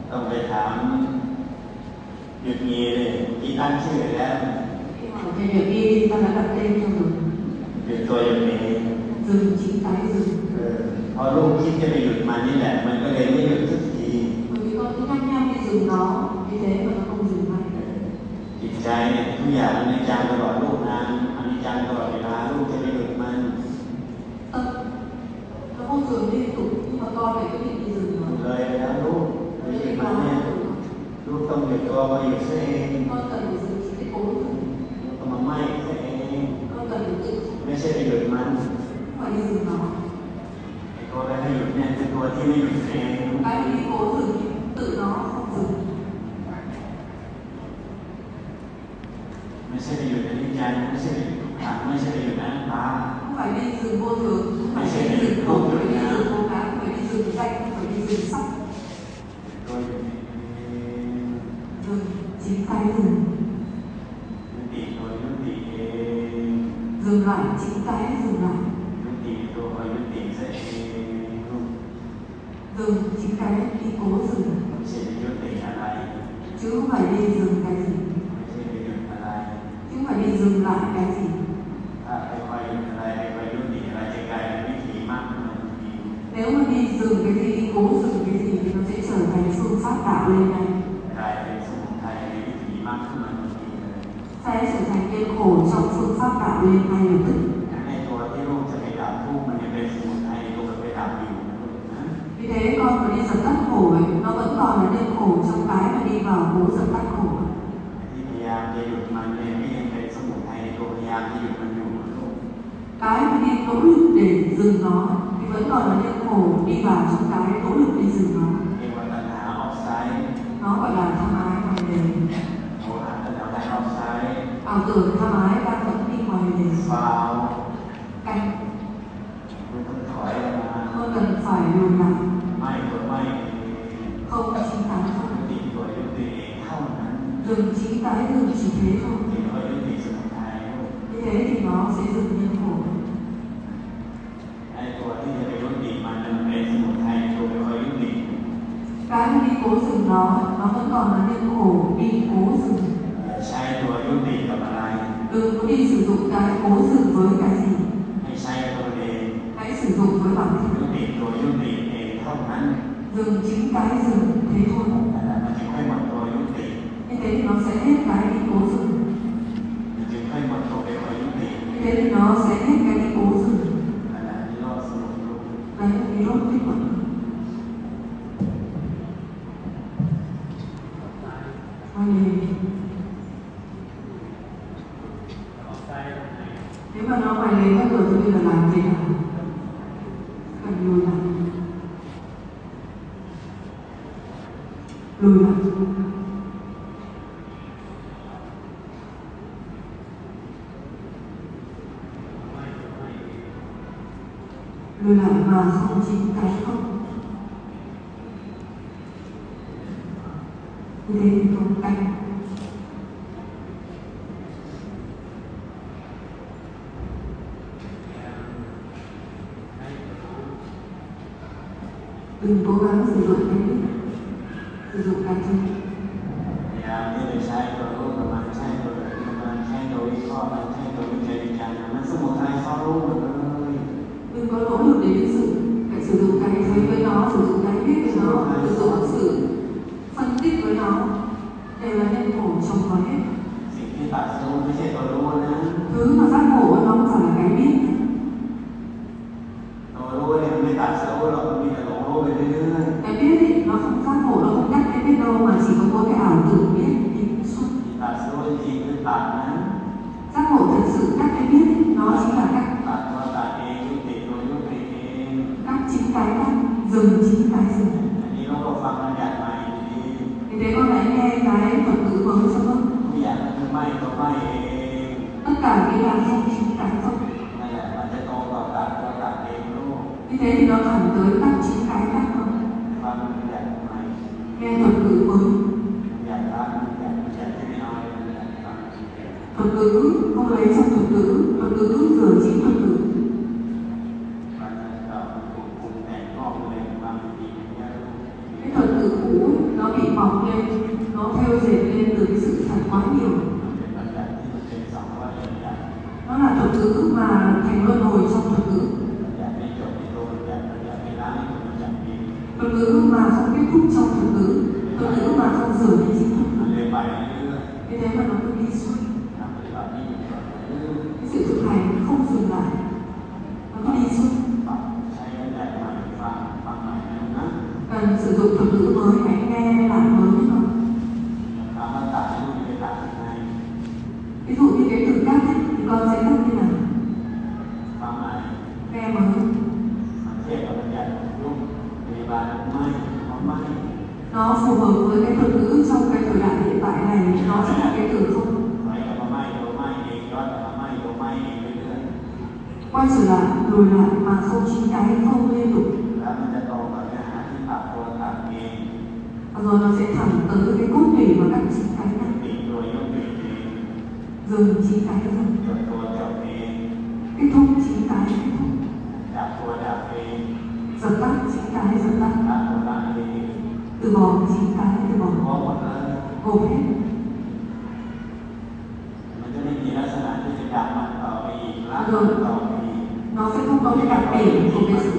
ต้องไปถามหยุดงีเลยที่ตั้งชื่อแล้ว Thầy Nhật Y ta đã đặt tên cho rồi. หยุดตัวอย่างนี้ Dừng chính tái dừng. พอลูกคิดจะไปหยุดมันนี่แหละมันก็เลยไม่หยุดสักที Bởi vì con cứ nhanh nhanh đi dừng nó, vì thế mà nó không dừng ngay. จิตใจเนี่ยทุกอย่างอนิจจังตลอดลูกนานอนิจจังตลอดเวลาลูกจะไปหยุดมัน Tâm nó không dừng liên tục nhưng mà con phải quyết định đi dừng nó. เลยแล้วลูกไปหยุดมันเนี่ยลูกต้องหยุดตัวไปหยุดซะเอง Con cần phải dừng chỉ cái cố dừng. ต้องมาไม่ซะเอง Con cần phải tự ไม่ใช่ไปหยุดมัน phải đi dừng nó. ไอ้ตัวไปให้หยุดเนี่ยเป็นตัวที่ไม่หยุดเอง Cái đi cố dừng tự nó không dừng. ไม่ใช่ไปหยุดอนิจจังไม่ใช่ไปหยุดทุกขังไม่ใช่ไปหยุดอนัตตา Không phải đi dừng vô thường, không phải đi dừng khổ, không phải đi dừng cố gắng, không phải đi dừng danh, không phải đi dừng sắc. ตัวหยุดเอง Dừng chính tay dừng. ยุติตัวยุติเอง Dừng lại chính tay dừng lại. ยุติตัวยุติซะเองลูก Dừng chính cái đi cố dừng. ไม่ใช่ไปยุติอะไร Chứ không phải đi dừng cái gì. ไม่ใช่ไปหยุดอะไร Chứ không phải đi dừng lại cái gì. ถ้าไปคอยหยุดอะไรไปคอยยุติอะไรจะกลายเป็นวิถีมากขึ้นมาทันที Nếu mà đi dừng cái gì, đi cố dừng cái gì thì nó sẽ trở thành phương pháp đạo lên này. กลายเป็นสมุทัยในวิถีมากขึ้นมาทันทีเลย Sẽ trở thành cái khổ trong phương pháp đạo lên ngay lập tức. ในตัวที่ลูกจะไปดับทุกข์มันยังเป็นสมุทัยตัวมันไปดับอยู่นะลูกนะ Vì thế con mà đi dập tắt khổ ấy, nó vẫn còn là đêm khổ trong cái mà đi vào cố dập tắt khổ. ที่พยายามจะหยุดมันเนี่ยไม่ยังเป็นสมุทัยในตัวพยายามจะหยุดมันอยู่นะลูก Cái mà đi nỗ lực để dừng nó thì vẫn còn là đêm khổ đi vào trong cái nỗ lực đi dừng nó. เรียกว่าตัณหาออฟไซด์ Nó gọi là tham ái ngoài lề. โมหะตัณหาออฟไซด์ Ảo tưởng tham ái đang vẫn đi ngoài lề. ฟาว Canh มันต้องถอยออกมา không cần phải lùi lại. ไม่ตัวไม่ Không chính tái ยุ không. ติตัวยุติเองเท่านั้น Dừng chính tái dừng chỉ thế thôi. ถึงว่ายุติสมุทัยลูก Như thế thì nó sẽ dừng nhân khổ. ไอ้ตัวที่จะไปยุติมันมันเป็นสมุทัยตัวไปคอยยุติ Cái mà đi cố dừng nó, nó vẫn còn là nhân khổ đi cố dừng. ใช้ตัวยุติกับอะไร Đừng có đi sử dụng cái cố dừng với cái gì. ให้ใช้ตัวเอง Hãy sử dụng với bản ยุ thân. ติตัวยุติเองเท่านั้น Dừng chính cái dừng thế thôi. นั่นแหละมันจึงค่อยหมดตัวยุติ Như thế thì nó sẽ hết cái đi cố dừng. มันจึงค่อยหมดตัวไปคอยยุติ Như thế thì nó sẽ hết cái đi cố dừng. นั่นแหละที่รอดสมุทลูก Đấy là cái rốt tích cực. Ngoài lề. Nếu mà nó ngoài lề các kiểu thì bây giờ làm thế nào? Cần lùi lại. Lùi lại. Lùi lại mà không chính cái không. Như thế thì không canh. Đừng cố gắng sử dụng cái sử dụng cái gì. พยายามที่จะใช้ตัวรู้กับมันใช้ตัวเองกับมันใช้ตัววิเคราะห์มันใช้ตัววิจัยวิจารณ์มันสมุทัยซ้อนรู้หมดเลย Đừng có nỗ lực để sử phải sử dụng cái thấy với nó, sử dụng cái biết với nó, sử dụng sự phân tích với nó đều là nhân khổ trong nó hết. สิ่งที่ตัดสู้ไม่ใช่ตัวรู้นะ Thứ mà giác ngộ nó không phải là cái biết. ตัวรู้เนี่ยมันไม่ตัดสู้หรอกมันมีแต่หลงรู้ไปเรื่อย Cái biết thì nó không giác ngộ, nó không nhắc đến biết đâu mà chỉ có có cái ảo tưởng biết thì suốt. ๆที่ตัดสู้จริงๆคือตัดนะ Giác ngộ thật sự các cái biết nó chính là các ตัดตัวตัดเองยุติตัวยุติเอง các chính cái các dừng chính cái dừng. อันนี้เราก็ฟังมันอย่างใหม่ดี Vì thế con hãy nghe cái thuật ngữ mới cho con. ทุกอย่างมันคือไม่ตัวไม่เอง Tất cả cái là không chính cái không. นั่นแหละมันจะโตกว่าตัดตัวตัดเองลูก Như thế thì nó thẳng tới các chính cái các không. ฟังมันอย่างใหม่ Nghe thuật ngữ mới. อย่างรักอย่างอย่างที่ไม่เอาเลยอย่างฟัง Thuật ngữ không lấy trong thuật ngữ, thuật ngữ rửa chính thuật ngữ. มันจะตอบมันถูกปรุงแต่งงอกเลยบางทีมันยาก Cái thuật ngữ cũ nó bị bị mọc lên, nó theo dệt lên từ cái sự thật quá nhiều. Nó là thuật ngữ mà thành luân hồi trong thuật ngữ. Thuật ngữ mà không kết thúc trong thuật ngữ, thuật ngữ mà không rửa đi chính thuật ngữ. Vì thế mà nó cứ đi suốt. Cái sự thực hành không dừng lại, nó cứ đi suốt. Cần sử dụng thuật ngữ mới, hãy nghe lại mới nữa không? Ví dụ như cái từ cắt ấy, thì con sẽ cắt như nào? Nghe mới. Nó phù hợp với cái thuật ngữ trong cái thời đại hiện tại này, nó sẽ là cái từ không. Quay trở lại, lùi lại mà không chín cái, không liên tục. Rồi nó sẽ thẳng tới cái cốt tủy và các chín cái này. Dừng chín cái dừng. Kết thúc chín cái kết thúc. Dập tắt chín cái dập tắt. Từ bỏ chín cái từ bỏ. Gồm hết. Rồi nó sẽ không có cái đặc điểm của cái sự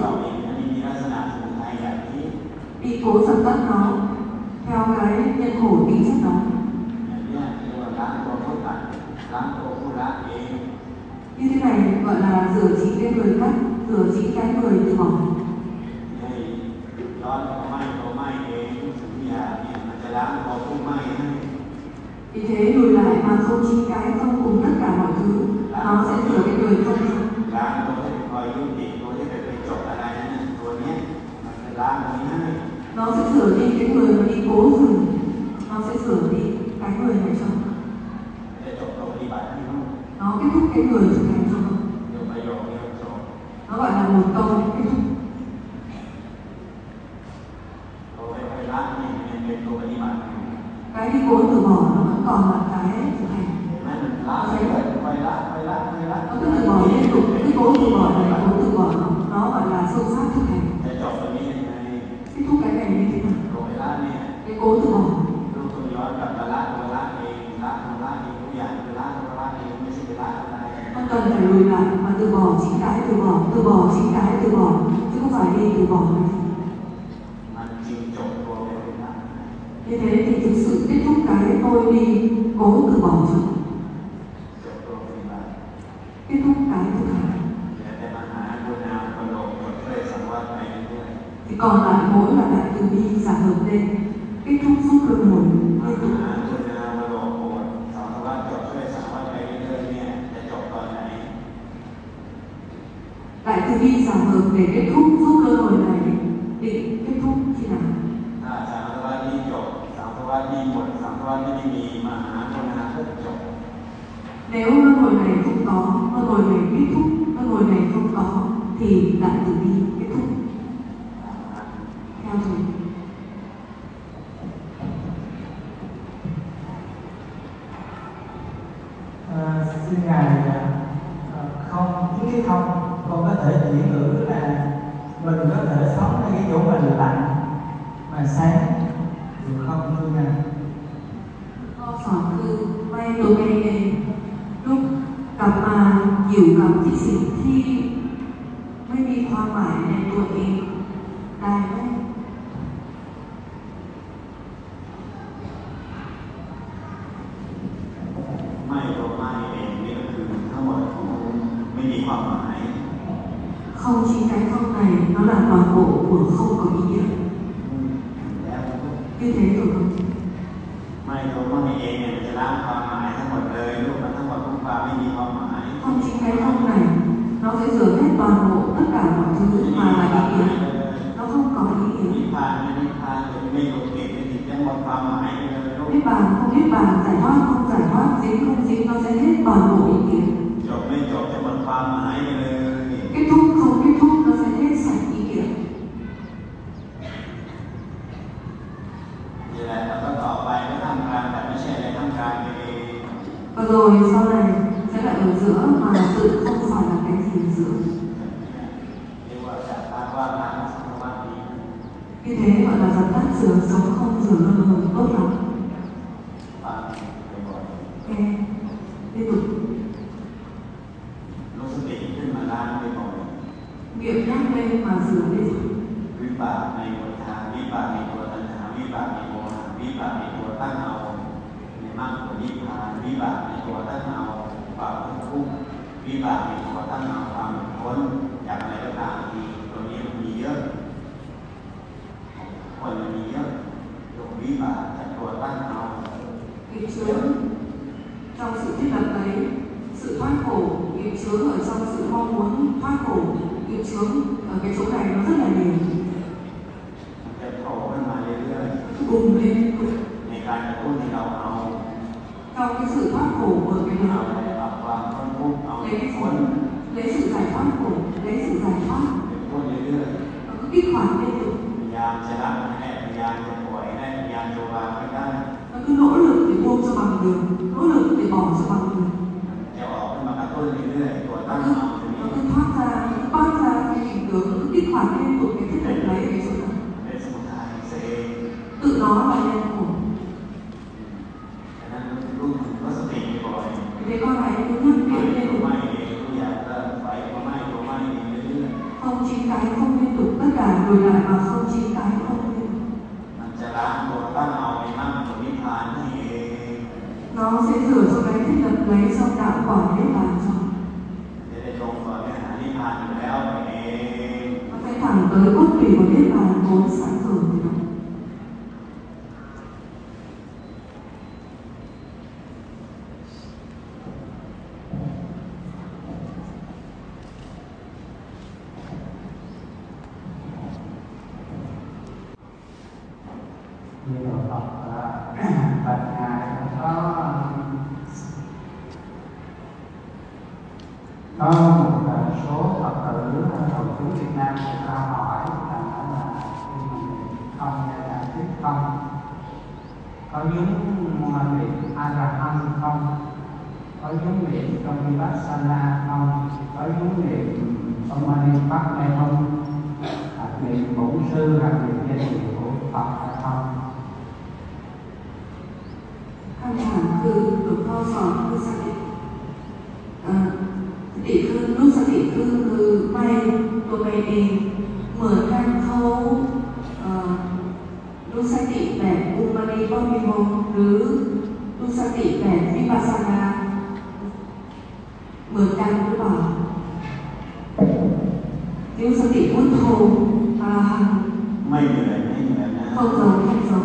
đi cố dập tắt nó theo cái nhân khổ tính chất đó. Như thế này gọi là rửa chín cái người cắt, rửa chín cái người từ bỏ. Vì thế lùi lại mà không chín cái, không cùng tất cả mọi thứ, nó sẽ rửa cái người không. Nó sẽ sửa đi cái người mà đi cố dừng, nó sẽ sửa đi cái người này cho nó kết thúc cái người thực hành cho nó gọi là một câu kết thúc. Cái đi cố từ bỏ nó vẫn còn là cái thực hành. Nó cứ từ bỏ liên tục, cái cố từ bỏ này, cố từ bỏ nó, nó gọi là sâu sát thực hành. Kết thúc cái này như thế nào? Cái cố từ bỏ. Con cần phải lùi lại mà từ bỏ chính cái, từ bỏ, từ bỏ chính cái, từ bỏ, chứ không phải đi từ bỏ cái gì. Như thế thì thực sự kết thúc cái tôi đi cố từ bỏ cho kết thúc cái thực hành. Thì còn lại mỗi là đại từ bi giả hợp lên kết thúc giúp luân hồi liên tục. Đại từ bi giả hợp để kết thúc giúp luân hồi này định kết thúc khi nào? Nếu luân hồi này không có, luân hồi này kết thúc, luân hồi này không có thì đại từ bi kết thúc. Theo thầy. À, xin ngài à, không chính cái không con có thể chỉ ngữ là mình có thể sống ở cái chỗ mình lạnh mà sáng được không thưa ngài? ข้อสองคือไม่ตัวเองเองลุกกลับมาอยู่กับที่สิ่งที่ไม่มีความหมายในตัวเองได้ไหมไม่ตัวไม่เองนี่ก็คือทั้งหมดของไม่มีความหมาย Không chỉ cái không này nó là toàn bộ của không có ý nghĩa. Như thế rồi không? ไม่ตัวไม่เองเนี่ยจะล้างความหมายทั้งหมดเลยรูปมันทั้งหมดของความไม่มีความหมาย Không chỉ cái không này nó sẽ rửa hết toàn bộ tất cả mọi thứ mà là ý nghĩa. Nó không có ý nghĩa. นิพพานไม่นิพพานจะไม่หมดเก็บไม่ติดจะหมดความหมายเลย Niết bàn không niết bàn, giải thoát không giải thoát, dính không dính, nó sẽ hết toàn bộ ý nghĩa. จบไม่จบจะหมดความหมายเลย Kết thúc không kết thúc nó sẽ hết sạch ý nghĩa. นี่แหละแล้วก็ต่อไปก็ทำการแต่ไม่ใช่ในทำการเอง Và rồi sau này sẽ lại ở giữa mà tự không phải là cái gì ở giữa. เรียกว่าจัดตาว่าล้างสังวรดี Như thế gọi là dập tắt rửa sống không rửa luân hồi. วิบากในตัวตั้งเอาความทุกข์วิบากในตัวตั้งเอาความหลุดพ้นจากอะไรก็ตามทีตัวนี้มันมีเยอะคนมันมีเยอะตัววิบากจากตัวตั้งเอา nghiệp chướng trong sự thiết lập ấy, sự thoát khổ, nghiệp chướng ở trong sự mong muốn thoát khổ, nghiệp chướng ở cái chỗ này nó rất là nhiều. มันจะโผล่ขึ้นมาเรื่อย Bùng lên ๆในการกระตุ้นให้เราเอา trong cái sự thoát khổ ở cái เอา này, เอาความพ้นทุกข์เอา lấy พ้น lấy sự giải thoát khổ, lấy sự giải thoát, เป็นพ้นเรื่อย nó cứ kích hoạt liên tục, ๆพยายามจะละให้ได้พยายามจะปล่อยให้ได้พยายามจะวางให้ได้ nó cứ nỗ lực để buông cho bằng được, nỗ lực để bỏ cho bằng được, จะออกขึ้นมากระตุ้นเรื่อยๆตัว nó ตั้ง cứ เอาตรงนี้ nó cứ thoát ra, nó cứ toát ra cái hình tướng, nó cứ kích hoạt liên tục cái thiết lập đấy ở cái chỗ này, เป็นสมุทัยเอง tự nó là nhân khổ. ฉะนั้นรู้รู้สติบ่อย Thế con này cứ nhân ๆไม่ biến liên รู้ tục, ไม่เองรู้อยากเริ่มไฟก็ไหม้ก็ไหม้เรื่อย không chín cái không liên tục, tất cả đổi lại mà không chín cái không liên tục. ๆมันจะล้างตัวตั้งเอาไปมั่งตัวนิพพานนี่เอง Nó sẽ rửa cho cái thiết lập lấy trong đạo quả niết bàn cho. จะได้ตรงต่อเนื้อหานิพพานอยู่แล้วเอง Nó sẽ thẳng tới cốt tủy của niết bàn vốn sẵn rồi thì nó. như đồ Phật bạch ngài có có một số Phật tử hội chúng Việt Nam người ta hỏi rằng là khi mình không hay là thuyết không có giống niệm A La Hán không, có giống niệm trong Vipassana không, có giống niệm trong Mani Padme không, hoặc niệm bổn sư hoặc niệm danh hiệu của Phật hay không. คำถามคือหลวงพ่อสอนคือสติเอ่อสติคือรู้สติคือคือไม่ตัวไปเองเหมือนกันเขาเอ่อรู้สติแบบอุมานีบ้ามิโมหรือรู้สติแบบวิปัสสนาเหมือนกันหรือเปล่ารู้สติพุทโธอรหันต์ไม่เหมือนไม่เหมือนนะ không giống không giống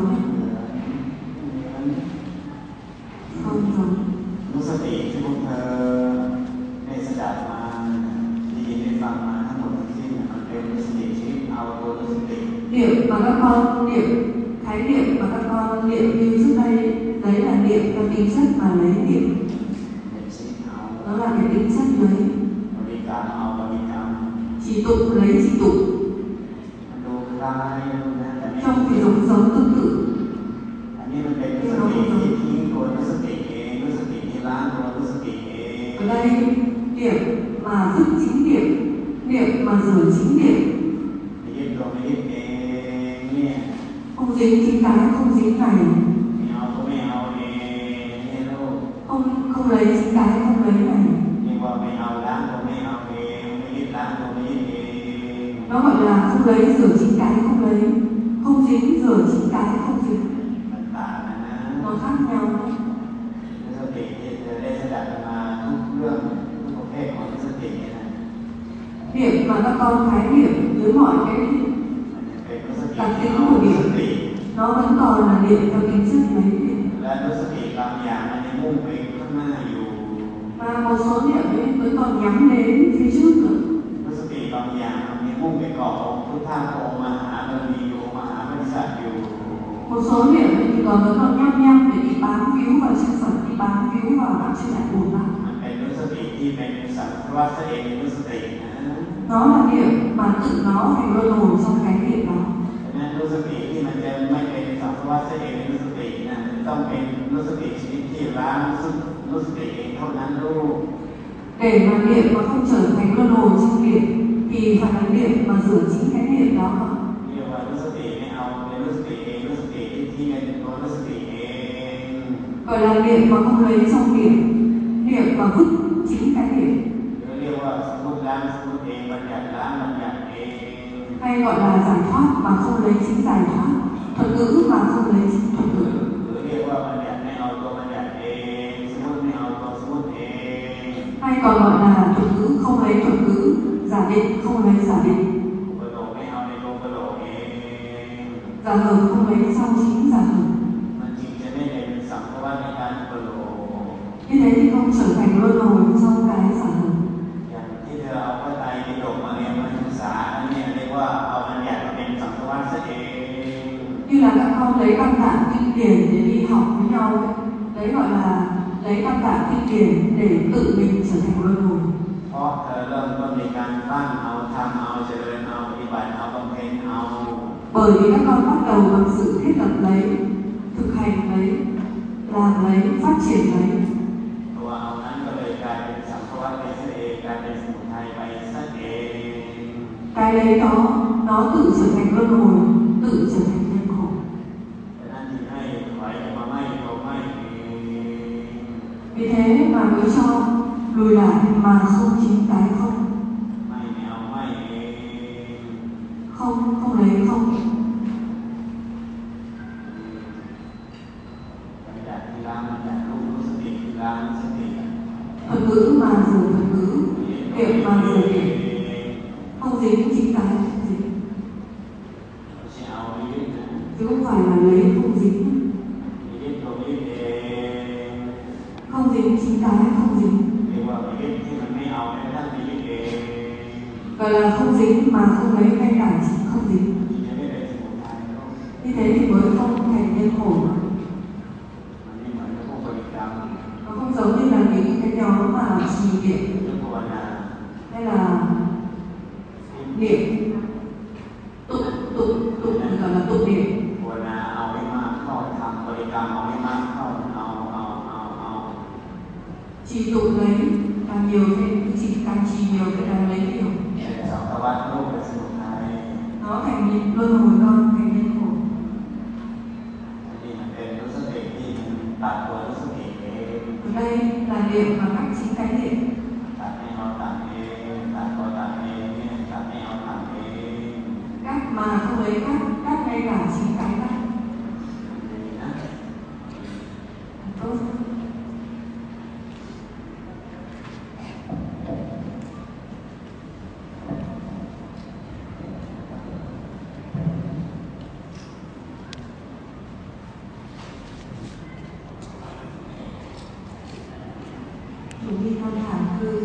không giống รู้สติที่พวกเธอได้แสดงมาได้ยินได้ฟังมาทั้งหมดทั้งสิ้นมันเป็นสติชีวิตเอาตัวรู้สติ niệm mà các con niệm khái niệm mà các con niệm như trước đây đấy là niệm theo tính chất mà lấy niệm เป็นชีวิตเอา đó là cái tính chất lấy บริการเอาบริกรรม chỉ tụng lấy chỉ tụng มันดูคล้ายนะแต่ไม่ trông thì giống giống tương tự อันนี้มันเป็นรู้สติที่ทิ้งตัวรู้สติเองรู้สติที่ล้างตัวรู้สติเอง ở đây niệm mà dứt chính niệm niệm mà rửa chính niệm ไม่ยึดตัวไม่ยึดเองเนี่ย không dính chính cái không dính này ไม่เอาก็ไม่เอาเองเนี่ยลูก không không lấy chính cái không lấy này เรียกว่าไม่เอาล้างตัวไม่เอาเองไม่ยึดล้างตัวไม่ยึดเอง nó gọi là không lấy rửa chính cái không lấy không dính rửa chính cái không dính มันต่างกันนะ nó khác nhau đấy. สติที่จะได้แสดงมาทุกเรื่องทุกประเภทของสติเนี่ยนะ Niệm mà các con khái niệm dưới mọi cái มันจะเป็นรู้สติ đặc ที่ tính เอา của รู้ส niệm ติ nó vẫn còn là niệm theo tính chất lấy niệm และรู้สติบางอย่างมันยังมุ่งไปข้างหน้าอยู่ và một số niệm ấy vẫn còn nhắm đến phía trước nữa รู้สติบางอย่างมันยังมุ่งไปเกาะองค์พุทธะองค์มหาบารมีองค์มหาบริษัทอยู่ một số niệm ấy thì còn vẫn còn nhăm nhăm để đi bám víu vào chư Phật đi bám víu vào các chư đại bồ tát มันเป็นรู้สติที่เป็นสัมภวัตเองรู้สตินะ nó là niệm mà tự nó thành luân hồi trong cái niệm đó ฉะนั้นรู้สติที่มันจะไม่เป็นสัมภวัตเองรู้สตินะต้องเป็นรู้สติชนิดที่ล้างรู้สติเองเท่านั้นลูก để mà niệm mà không trở thành luân hồi trong niệm thì phải là niệm mà rửa chính cái niệm đó mà เรียกว่ารู้สติไม่เอาเป็นรู้สติเองรู้สติที่ที่เป็นตัวรู้สติเอง gọi là niệm mà không lấy trong niệm niệm mà vứt chính cái niệm หรือเรียกว่าสมมติล้างสมมติเองบัญญัติล้างบัญญัติเอง hay gọi là giải thoát mà không lấy chính giải thoát thuật ngữ mà không lấy chính thuật ngữ หรือเรียกว่าบัญญัติไม่เอาตัวบัญญัติเองสมมติ hay còn gọi là thuật ngữ không lấy thuật ngữ, giả định không lấy giả định, giả hợp không lấy song chính giả hợp. Như thế thì không trở thành luân hồi trong cái giả hợp. Như là các con lấy văn tạng kinh điển để đi học với nhau ấy. Đấy gọi là lấy văn tạng kinh điển để tự mình trở thành luân hồi. Bởi vì các con bắt đầu bằng sự thiết lập lấy, thực hành lấy, làm lấy, phát triển lấy. Cái lấy đó nó tự trở thành luân hồi, tự trở thành nhân khổ. Vì thế mà mới cho lùi lại mà không chính tái không. Không, không lấy không. Thuật ngữ mà giờ thuật ngữ, niệm mà giờ niệm. Không dính chính tái không dính. Chứ không phải là lấy không dính. Không dính chính tái không dính. Gọi là không dính mà không lấy ngay cả chính không dính. Như thế thì mới không thành nhân khổ. Nó không giống như là những cái nhóm mà trì niệm hay là niệm tụng tụng tụng gọi là tụng niệm. Trì tụng lấy càng nhiều thì chỉ càng trì nhiều thì càng lấy nhiều. Nó thành luân hồi con, thành nhân khổ. Ở đây là niệm và cách chính cái niệm. Cách mà không lấy cách, cách ngay cả chính cái cách. Tốt. Chúng đi con thảm cư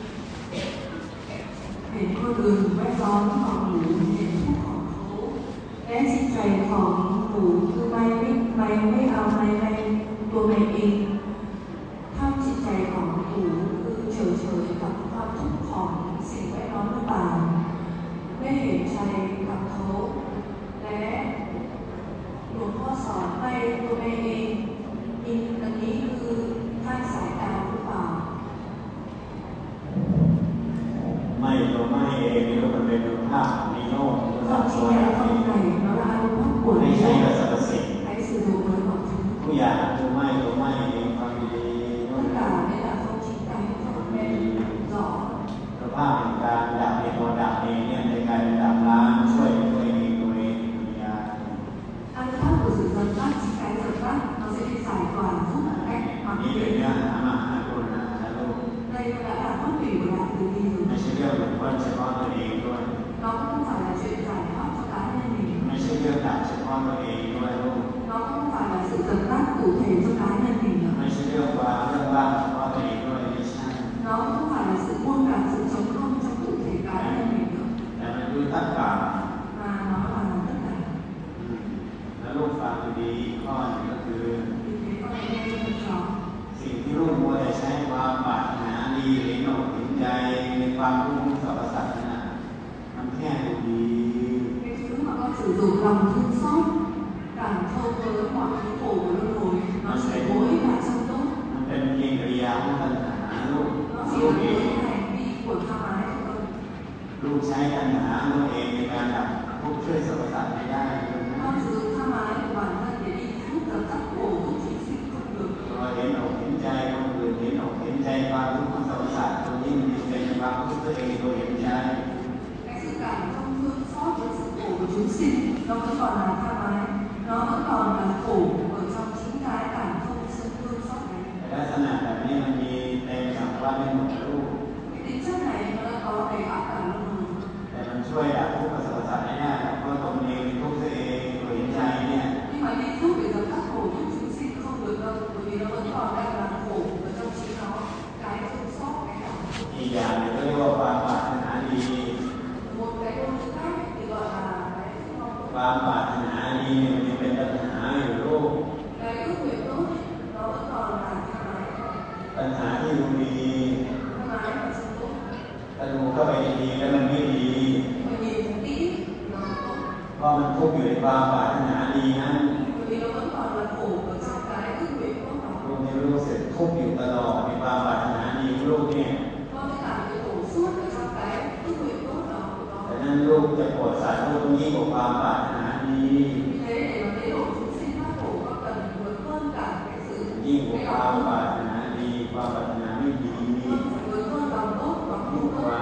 เห็นคนอื่นแวดล้อมของหนูเห็นผู้ของเขาและจิตใจของหนูคือไม่ไม่ไม่ไม่เอาในในตัวในเองถ้าจิตใจของหนูคือเฉยเฉยกับความทุกข์ของสิ่งแวดล้อมหรือเปล่าไม่เห็นใจกับเขาและหลวงพ่อสอนให้ตัวในเองอินอันนี้คือท่านสายตาหรือเปล่าไม่ตัวไม่เองนี่มันเป็นภาพในโลกมันสวยไม่ใช่กับสรรพสิ่งทุกอย่างตัวไม่ตัวไม่เองความดีนู่นนี่สภาพแห่งการดับในตัวดับเองเนี่ยในการดับล้างช่วยตัวเองตัวเองปัญญานี่เป็นเนื้อหามาหาตัวนะหาโลกไม่ใช่เรื่องของคนเฉพาะตัวเองด้วยไม่ใช่เรื่องดับเฉพาะตัวเองด้วยลูกไม่ใช่เรื่องว่าเรื่องว่างเฉพาะตัวเองด้วยไม่ใช่แต่มันคือtất cảแล้วลูกฟังดีข้อนึงก็คือสิ่งที่ลูกมัวแต่ใช้ความปรารถนาดีเห็นอกเห็นใจในความรู้สรรพสัตว์นะมันแค่ดูดี sử dụng lòng thương xót cảm thông với mọi thứ khổ của luân hồi nó sẽ mỗi và trong tốt มันเป็นเพียงกิริยาของตัณหาลูก nó chỉ là một hành vi của tham ái thôi ลูกใช้ตัณหาตัวเองในการดับทุกข์ช่วยสรรพสัตว์ไม่ได้ nó sử dụng tham ái của bản thân để đi giúp dập tắt khổ giúp chúng sinh không được ตัวเห็นอกเห็นใจคนอื่นเห็นอกเห็นใจความทุกข์ของสรรพสัตว์ตัวนี้มันเป็นความทุกข์ตัวเองตัวเห็นใจ cái sự cảm thông thương xót với sự khổ của chúng sinh nó vẫn còn là tham ái nó vẫn còn là khổ ở trong chính cái cảm thông thương xót này ลักษณะแบบนี้มันมีเต็มสังวรไม่หมดรูป cái tính chất này nó đã có đầy ắp cả luôn rồi แต่มันช่วยดับทุกข์กับสรรพสัตว์ได้นะเพราะตนเองเป็นทุกข์ตัวเองตัวเห็นใจเนี่ย nhưng mà đi giúp để dập tắt khổ giúp chúng sinh không được đâu bởi vì nó vẫn còn đang làm khổ ở trong chính nó cái thương xót cái đau อีกอย่างหนึ่งก็เรียกว่าความปรารถนาดี một cái ngôn ngữ khác thì gọi là cái ความปรารถนาดีมันยังเป็นปัญหาอยู่ลูก cái ước nguyện tốt nó vẫn còn là cái máy ปัญหาที่ดูดี cái máy mà không tốt ถ้าดูเข้าไปดีๆแล้วมันไม่ดี mà nhìn kỹ nó tốt เพราะมันทุกข์อยู่ในความปรารถนาดีนั้น bởi vì nó vẫn còn là khổ ở trong cái ước nguyện tốt đó ลูกจะรู้สึกทุกข์อยู่ตลอดในความปรารถนาดีของลูกเนี่ย con mới cảm thấy khổ suốt ở trong cái ước nguyện tốt đó của แต่ nó นั้นลูกจะโปรดสัตว์ลูกยิ่งกว่าความปรารถนาดี vì thế để nó thấy độ chúng sinh phát khổ con cần vượt hơn cả cái sự ยิ่งกว่า cái ความ lòng ปราร tốt ถนาดีความปรารถนาไม่ดี con phải vượt hơn lòng tốt và ยิ่ง không กว่า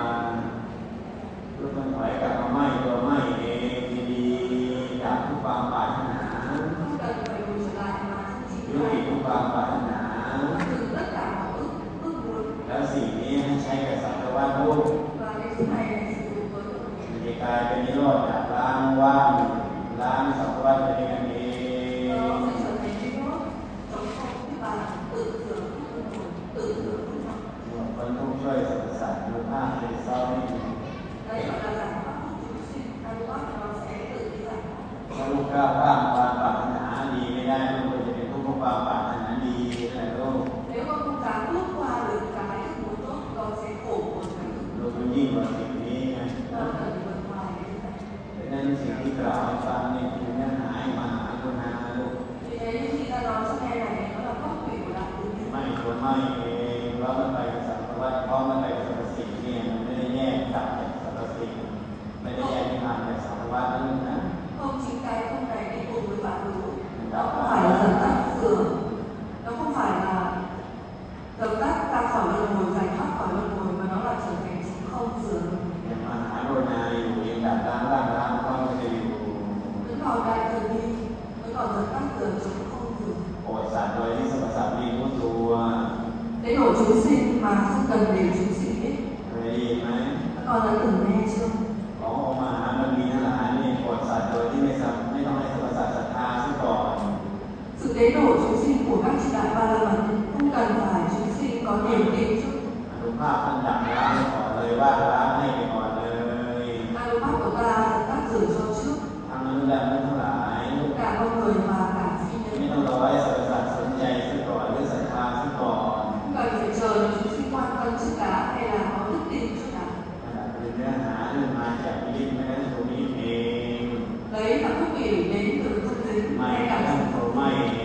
tốt ลูกมันถอยกลับมาไหม้ตัวไหม้เองดีๆดับทุกความปรารถนา không cần phải lùi trở lại mà không ยุ chỉ ติ phải ทุกความปรารถนา dừng tất cả mọi ước ước muốn แล้วสิ่งนี้ให้ใช้กับสัตว์ว่าลูก và cái thứ này là sử dụng với mọi người จะกลายเป็นนิโรธจากล้างว่างล้างสัตว์ว่าไปด้วยกันเอง nó sẽ trở thành cái nốt chống không và tự sửa tự sửa tự sửa คนต้องช่วยสรรพสัตว์ดูภาพในเศร้าไม่ดี đấy gọi là giải pháp của chúng sinh ăn bắt nó sẽ tự đi giải pháp ถ้าลูกก้าวข้ามความปรารถนาดีไม่ได้ลูกก็จะเป็นทุกข์เพราะความปรารถนาดีนั่นแหละลูก nếu con không dám bước qua được cái ước muốn tốt con sẽ khổ một cái ước ลูกมันยิ่งกว่าสิ่งนี้ไง con cần vượt ngoài cái này ดังนั้นสิ่งที่กล่าวให้ฟังเนี่ยคือเนื้อหาให้มาหาคุณนาลูก vì thế những gì ta nói trong ngày này nó là gốc thủy của đạo lý ไม่ตัวไม่เองเพราะมันไปกับสัตว์ว่าเพราะมันไปกับสรรพสิ่งเนี่ยมันไม่ได้แยกจากสรรพสิ่งไม่ได้แยกที่มาจากสัตว์ว่านั่นนะ không chính cái không này đi cùng với bạn đủ nó không phải là dập tắt sửa nó không phải là dập tắt ra khỏi luân hồi giải thoát khỏi luân hồi mà nó là trở thành chính không sửa ยังมาหาโรนาอยู่ยังดับล้างร่างล้างก็ไม่ได้อยู่ vẫn còn đại từ bi vẫn còn dập tắt sửa chống không sửa โปรดสัตว์โดยที่สรรพสัตว์มีรู้ตัว để độ chúng sinh mà không cần để chúng sinh biết เคยได้ยินไหม con đã từng nghe chưa ขององค์มหามันมีทั้งหลายนี่โปรดสัตว์โดยที่ไม่สัมไม่ต้องให้สรรพสัตว์ศรัทธาซะก่อน sự tế độ chúng sinh của các chư đại ba la mật không cần phải chúng sinh có niềm tin trước อนุภาพท่านดับล้างไปก่อนเลยว่าล้างให้ไปก่อนเลย Anupat của ta dập tắt rửa cho trước ทั้งนั้นและทั้งหลาย cả con người và cả phi ไม่ nhân ต้องรอให้สรรพสัตว์สนใจซะก่อนหรือศรัทธาซะก่อน không cần phải chờ để chúng sinh quan tâm trước đã hay là có đức tin trước đã ขณะเป็นเนื้อหาที่มาจากวิริยะแม้แต่ตัวนี้เอง đấy là thuốc vị đến từ thân dính ไม่ hay กระ cảm ทั่ง xúc ตัวไม่เอง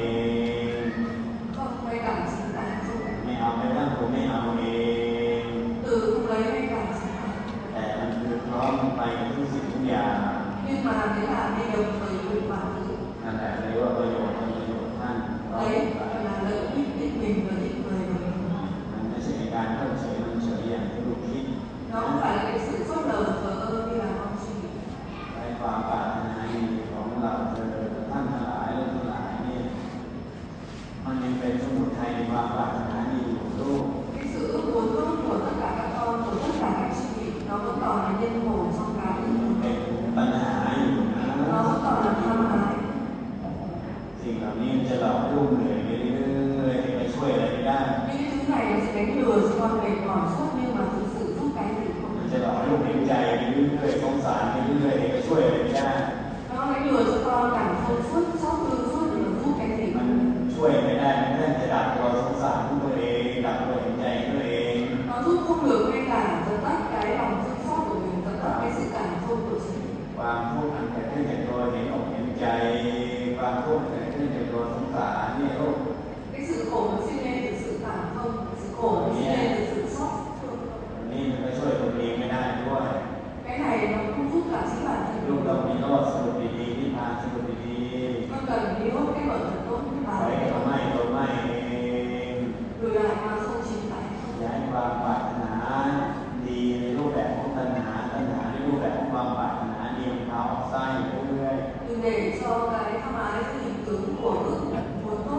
không hay cảm chính tại không ไม่เอาไม่ตั้งตัวไม่เอาเอง từ không lấy hay cảm chính tại แต่มันคือพร้อมไปกับทุกสิ่งทุกอย่าง nhưng mà đấy là đi đồng thời với quả tự นั่นแหละเรียกว่าประโยชน์ประโยชน์ท่านพร้อม đấy ไป gọi là lợi ích ích mình và ích người của mình มันไม่ใช่การเพิ่มเฉยมันเฉยอย่างที่ลูกคิด nó không phải là cái sự phớt lờ thờ ơ như là con suy nghĩ ในความปรารถนาดีของเราเธอท่านทั้งหลายและทั้งหลายเนี่ยมันยังเป็นสมุทัยในความปรารถนาดีของลูก cái sự ước muốn tốt của tất cả các con của tất cả các chị vị nó vẫn còn là nhân khổ trong cái ước muốn เป็นปัญหาอยู่นะ nó vẫn còn là tham ái สิ่งเหล่านี้มันจะหลอกลูกเหนื่อยไปเรื่อยๆไปช่วยอะไรไม่ได้ những cái thứ này nó sẽ đánh lừa cho con mệt mỏi suốt nhưng mà thực sự giúp cái gì không มันจะหลอกลูกเห็นใจไปเรื่อยๆสงสารไปเรื่อยๆไปช่วยอะไรไม่ได้ nó đánh lừa cho con cảm thông suốt xót thương suốt nhưng mà giúp cái gì มัน không ช่วยไม่ได้มันแค่จะดับตัวสงสารของตัวเองดับตัวเห็นใจตัวเอง nó giúp không được hay là dập tắt cái lòng thương xót của mình dập tắt cái sự cảm thông của chính mình ความทุกข์มันเกิดขึ้นจากตัวเห็นอกเห็นใจความทุกข์มันเกิดขึ้นจากตัวสงสารนี่ลูก cái sự khổ nó sinh lên từ sự cảm thông sự khổ nó sinh lên từ sự xót thương อันนี้มันก็ช่วยตัวเองไม่ได้ด้วย cái này nó không giúp cả chính bản thân ลูก mình ต้องมีโลดสรุปดีๆที่พาสรุปดี con cần hiểu cái vận thật tốt như ๆ bà ไว้ตัวไม่ตัวไม่เอง lùi lại mà không chính tại อย่าให้ความปรารถนาดีในรูปแบบของตัณหาตัณหาในรูปแบบของความปรารถนาดีมันพาออกซ้ายอยู่เรื่อย đừng để cho cái tham ái cái hình tướng của ước muốn tốt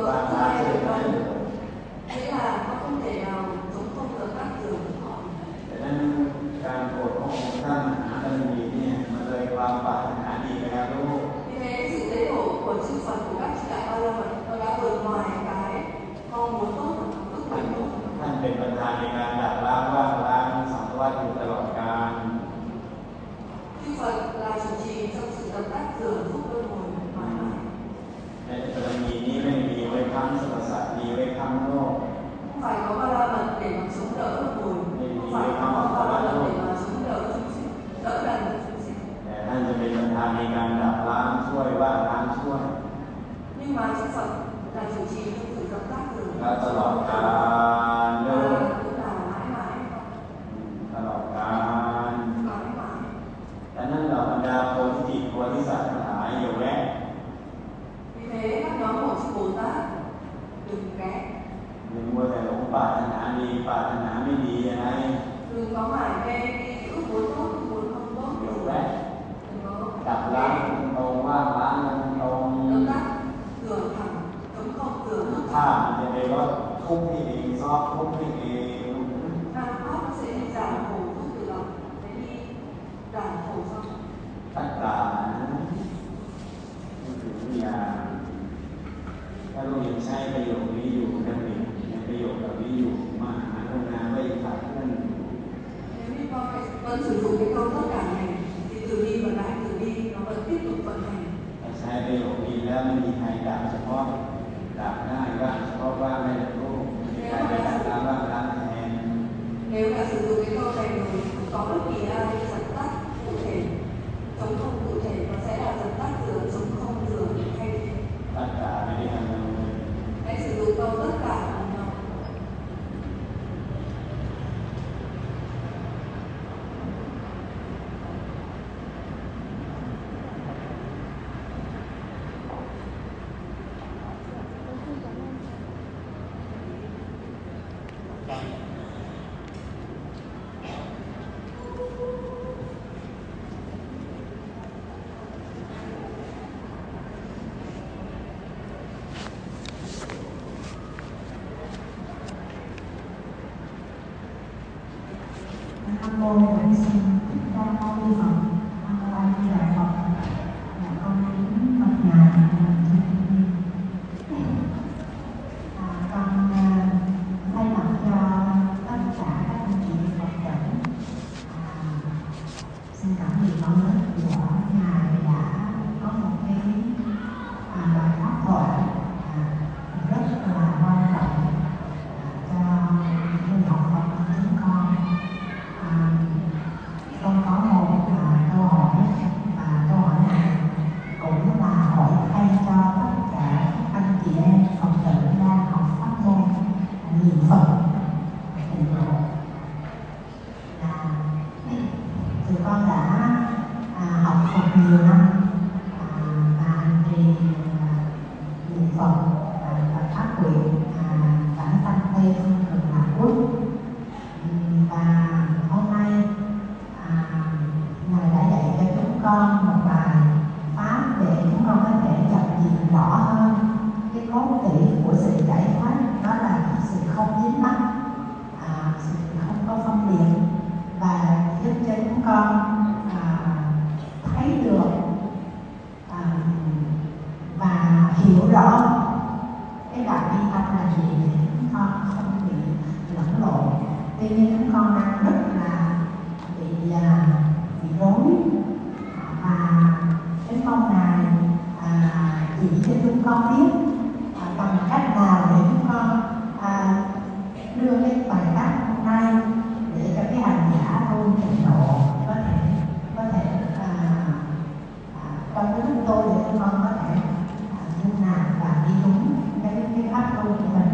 vừa và có là hai sự được có đâu. được. Nghĩa là nó không thể nào chống không được các dường của họ. ดังนั้นการโปรดขององค์ท่านมหาบารมีเนี่ยมันเลยความปรารถนาดีแล้วลูก Vì thế sự tế độ của chư Phật của các chư đại ba la Phật nó đã vượt ngoài cái mong muốn tốt và ước nguyện tốt. ท่านเป็นประธานในการดับล้างว่างล้างสังสารวัฏอยู่ตลอดกาล Chư Phật là chủ trì trong sự tập tác rửa giúp luân hồi mãi mãi. ในบารมีนี้ไม่มีไว้ค้ำสรรพสัตว์มีไว้ค้ำโลก Không phải có ba la mật để mà chống đỡ luân hồi, không phải có ba la mật để mà chống đỡ chúng sinh, đỡ đần của chúng sinh. แต่ท่านจะเป็นประธานในการดับล้างช่วยว่างล้างช่วย Nhưng mà chư Phật là chủ trì trong sự tập tác rửa และตลอดกาลโลก và cũng là mãi mãi, ตลอดกาล mãi mãi. ดังนั้นเหล่าบรรดาโพธิจิตโพธิสัตว์ทั้งหลายอย่าแวะ Vì thế các nhóm của chư Bồ Tát đừng ghé, อย่ามัวแต่หลงปรารถนาดีปรารถนาไม่ดีอะไร đừng có mải mê đi ước muốn tốt, ước muốn không tốt, อย่า đừng แวะ có ดับล้างตรงว่างล้างตรง tập tác rửa thẳng, chống không rửa nước ถ้า thẳng. มันจะไปลดทุกข์ที่เองซอกทุกข์ที่เอง Nam Pháp nó sẽ đi giảm khổ giúp từ lòng, sẽ đi giảm khổ cho. ตัณหานี่คือวิญญาณถ้าเรายังใช้ประโยคนี้อยู่นั่นเองในประโยคแบบนี้อยู่มหาโรงงานไม่ขาดนั่น Nếu như con phải vẫn sử dụng cái câu tất cả này thì từ đi và đại từ đi nó vẫn tiếp tục vận hành. ใช้ประโยคนี้แล้วไม่มีใครด่าเฉพาะด่าได้บ้างเฉพาะว่าไม่ได้รู้ไม่มีใครไปด่าล้างบ้างล้างแทน Nếu là sử dụng cái câu này rồi không có bất kỳ ai dập tắt cụ thể, chống không cụ thể, nó sẽ là dập tắt rửa, chống không rửa hay gì. ตัณหาไม่ได้ทำอะไรเลย Hãy sử dụng câu tất cả cùng nhau. nam mô Bổn Sư Thích Ca Mâu Ni Phật. Nam mô A Di Đà Phật. Là con kính bạch ngài à, con à, thay mặt cho tất cả các anh chị Phật tử à, xin cảm ơn con lớn của ngài đã có một cái à, bài pháp thoại à, rất là quan trọng à, cho những học Phật chúng con. À, con có một à, câu hỏi và câu hỏi này cũng là hỏi thay cho tất cả anh chị em Phật tử đang học pháp môn niệm Phật tịnh độ. Là tụi con đã à, học Phật nhiều năm à, và trì à, niệm Phật à, và phát nguyện à, bản tâm Tây Phương Cực Lạc Quốc. Và hôm nay à, ngài đã dạy cho chúng con một bài pháp để chúng con có thể nhận diện rõ hơn cái cốt tủy của sự giải thoát, đó là sự không dính mắc, à, sự không có phân biệt, và giúp cho chúng con à, thấy được à, và hiểu rõ cái đạo bi tâm là gì để chúng con không bị lẫn lộn. Tuy nhiên chúng con đang rất là bị à, bị rối và cái mong ngài à, chỉ cho chúng con biết à, bằng cách nào để chúng con à, đưa cái bài pháp hôm nay để cho cái hành giả tu tịnh độ có thể có thể à, à, trong cái lúc tôi để chúng con có thể à, dung nạp và đi đúng cái cái pháp tu của mình.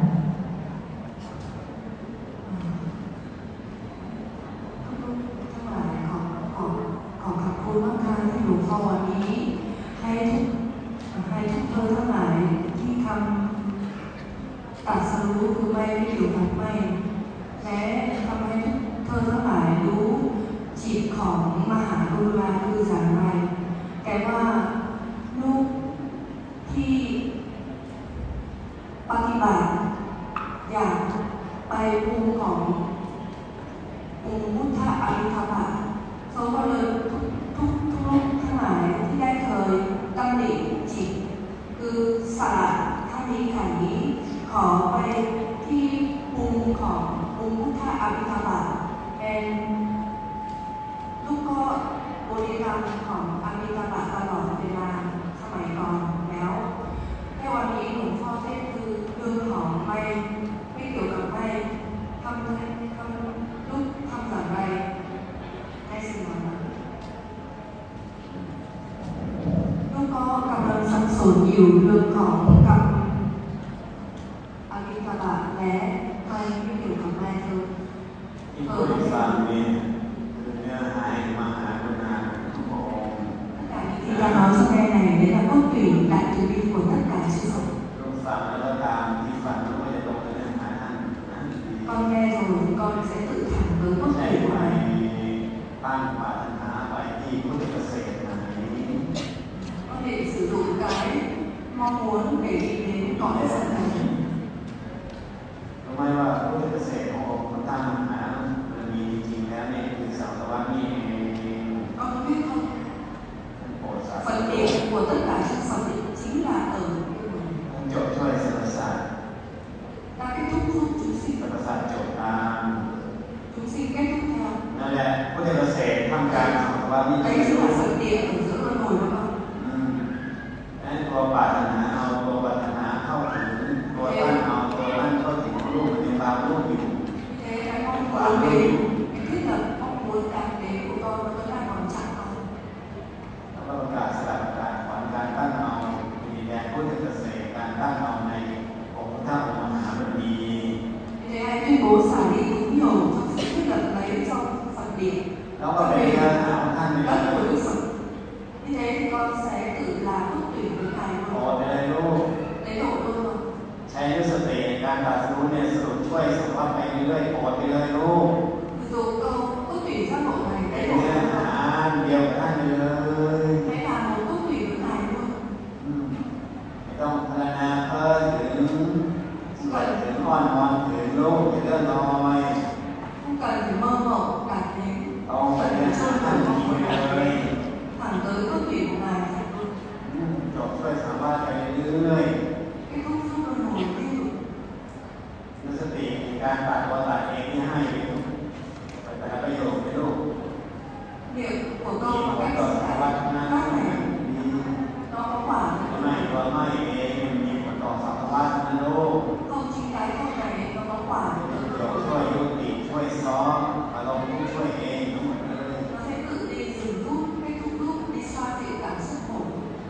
ปฏิบัติอยากไปภูมิของภูมิพุทธอริยธรรมเขาก็เลยทุกทุกทุกรูปทั้งหลายที่ได้เคยตำหนิจิตคือสลัดท่านี้ขันนี้ขอไปที่ภูมิของภูมิพุทธอริยธรรมเป็นลูกก็บริกรรมของอริยธรรมตลอดเวลาสมัยก่อนแล้วในวันนี้หลวงพ่อเทศคือเรื่องของไม่ไม่เกี่ยวกับไม่ทำทำลูกทำอย่างไรในสิ่งนั้นลูกก็กำลังสับสนอยู่เรื่องของกับอริยธรรมและไม่ไม่เกี่ยวกับแม่เธอที่พูดให้ฟังนี่คือเนื้อหามาหาคุณนาทุกองค์ที่เราnói sau đây này đấy là cốt tủy đại từ bi của tất cả chư Phật. ลูกฟังแล้วตามที่ฟังไม่ได้ตรงกับเนื้อหาท่าน con nghe rồi con sẽ tự thẳng với cốt tủy của thầy. ตั้งปรารถนาไปที่พุทธเกษตรมานี้ con để sử dụng cái mong muốn để đi đến cõi Phật này. รู้ไหมว่าพุทธเกษตรขององค์พระตั้งมหามันมีจริงแล้วเนี่ยคือสังสารวัฏนี่เอง con có biết không? Phần điểm của tất cả những Phật chính là ở chỗ chơi sơ sài ta kết thúc giúp chúng sinh sơ sài chỗ ta chúng sinh kết thúc theo นั่นแหละพุทธเกษตรทำการสังสารวัฏนี่ đấy chính là phần điểm ở giữa luân hồi đó con. นั่นตัวปรารถนาเอาตัวปรารถนาเข้าถึงตัวท่านเอาตัวท่านเข้าถึงรูปเป็นตามรูปอยู่ thế cái mong muốn đến cái thiết lập mong muốn đạt đến của con nó vẫn đang còn chặt con. แล้วก็ประกาศสลับประกาศขวัญการตั้งเอามีแดนพุทธเกษตรการตั้งเอาในองค์พระธาตุมหาบดี thế hãy tuyên bố xả đi đúng nhiều trong sự thiết lập lấy trong phần điểm แล้วก็เป็นการหาของท่านใน đất của Đức Phật. Như thế thì con sẽ tự làm cốt tủy với Ngài ขอ luôn. ไปเลยลูก Lấy độ luôn rồi. ใช้ด้วยสติการตรัสรู้เนี่ยสรุปช่วยสัมผัสไปเรื่อยๆโปรดไปเลยลูก Dù câu cốt tủy giác ngộ này เป็น lấy เนื้อ độ หาเดียวกับท่านเลย hãy làm một cốt tủy với Ngài luôn. ไม่ต้องพรรณนาเพิ่มถึงใส่ถึงอ่อนวอนถึงลูกจะเลื่อนลอย Không cần phải mơ mộng đạt đến ต้องไปเรื่องท่านทันทีเลย thẳng tới cốt tủy của Ngài thật luôn. จบช่วยสามารถไปเรื่อย Cái không giúp luân hồi tiếp tục. ๆด้วยสติการตัดตัวตัดเองที่ให้ไปแต่ละประโยชน์ไปลูก Việc của มี con ผ một ล cách ต่อ sẽ สารวัตรนะ tác này มี nó có quả ไม่ตัวไม่เองมันมีผลต่อสารวัตรนะลูก không chính cái không này nó có quả เดี๋ยวช่วยยุติช่วยซ้อมอารมณ์ช่วยเองทั้งหมดเลย nó sẽ tự đi dừng rút cái thúc rút đi xoa dịu cảm xúc hồn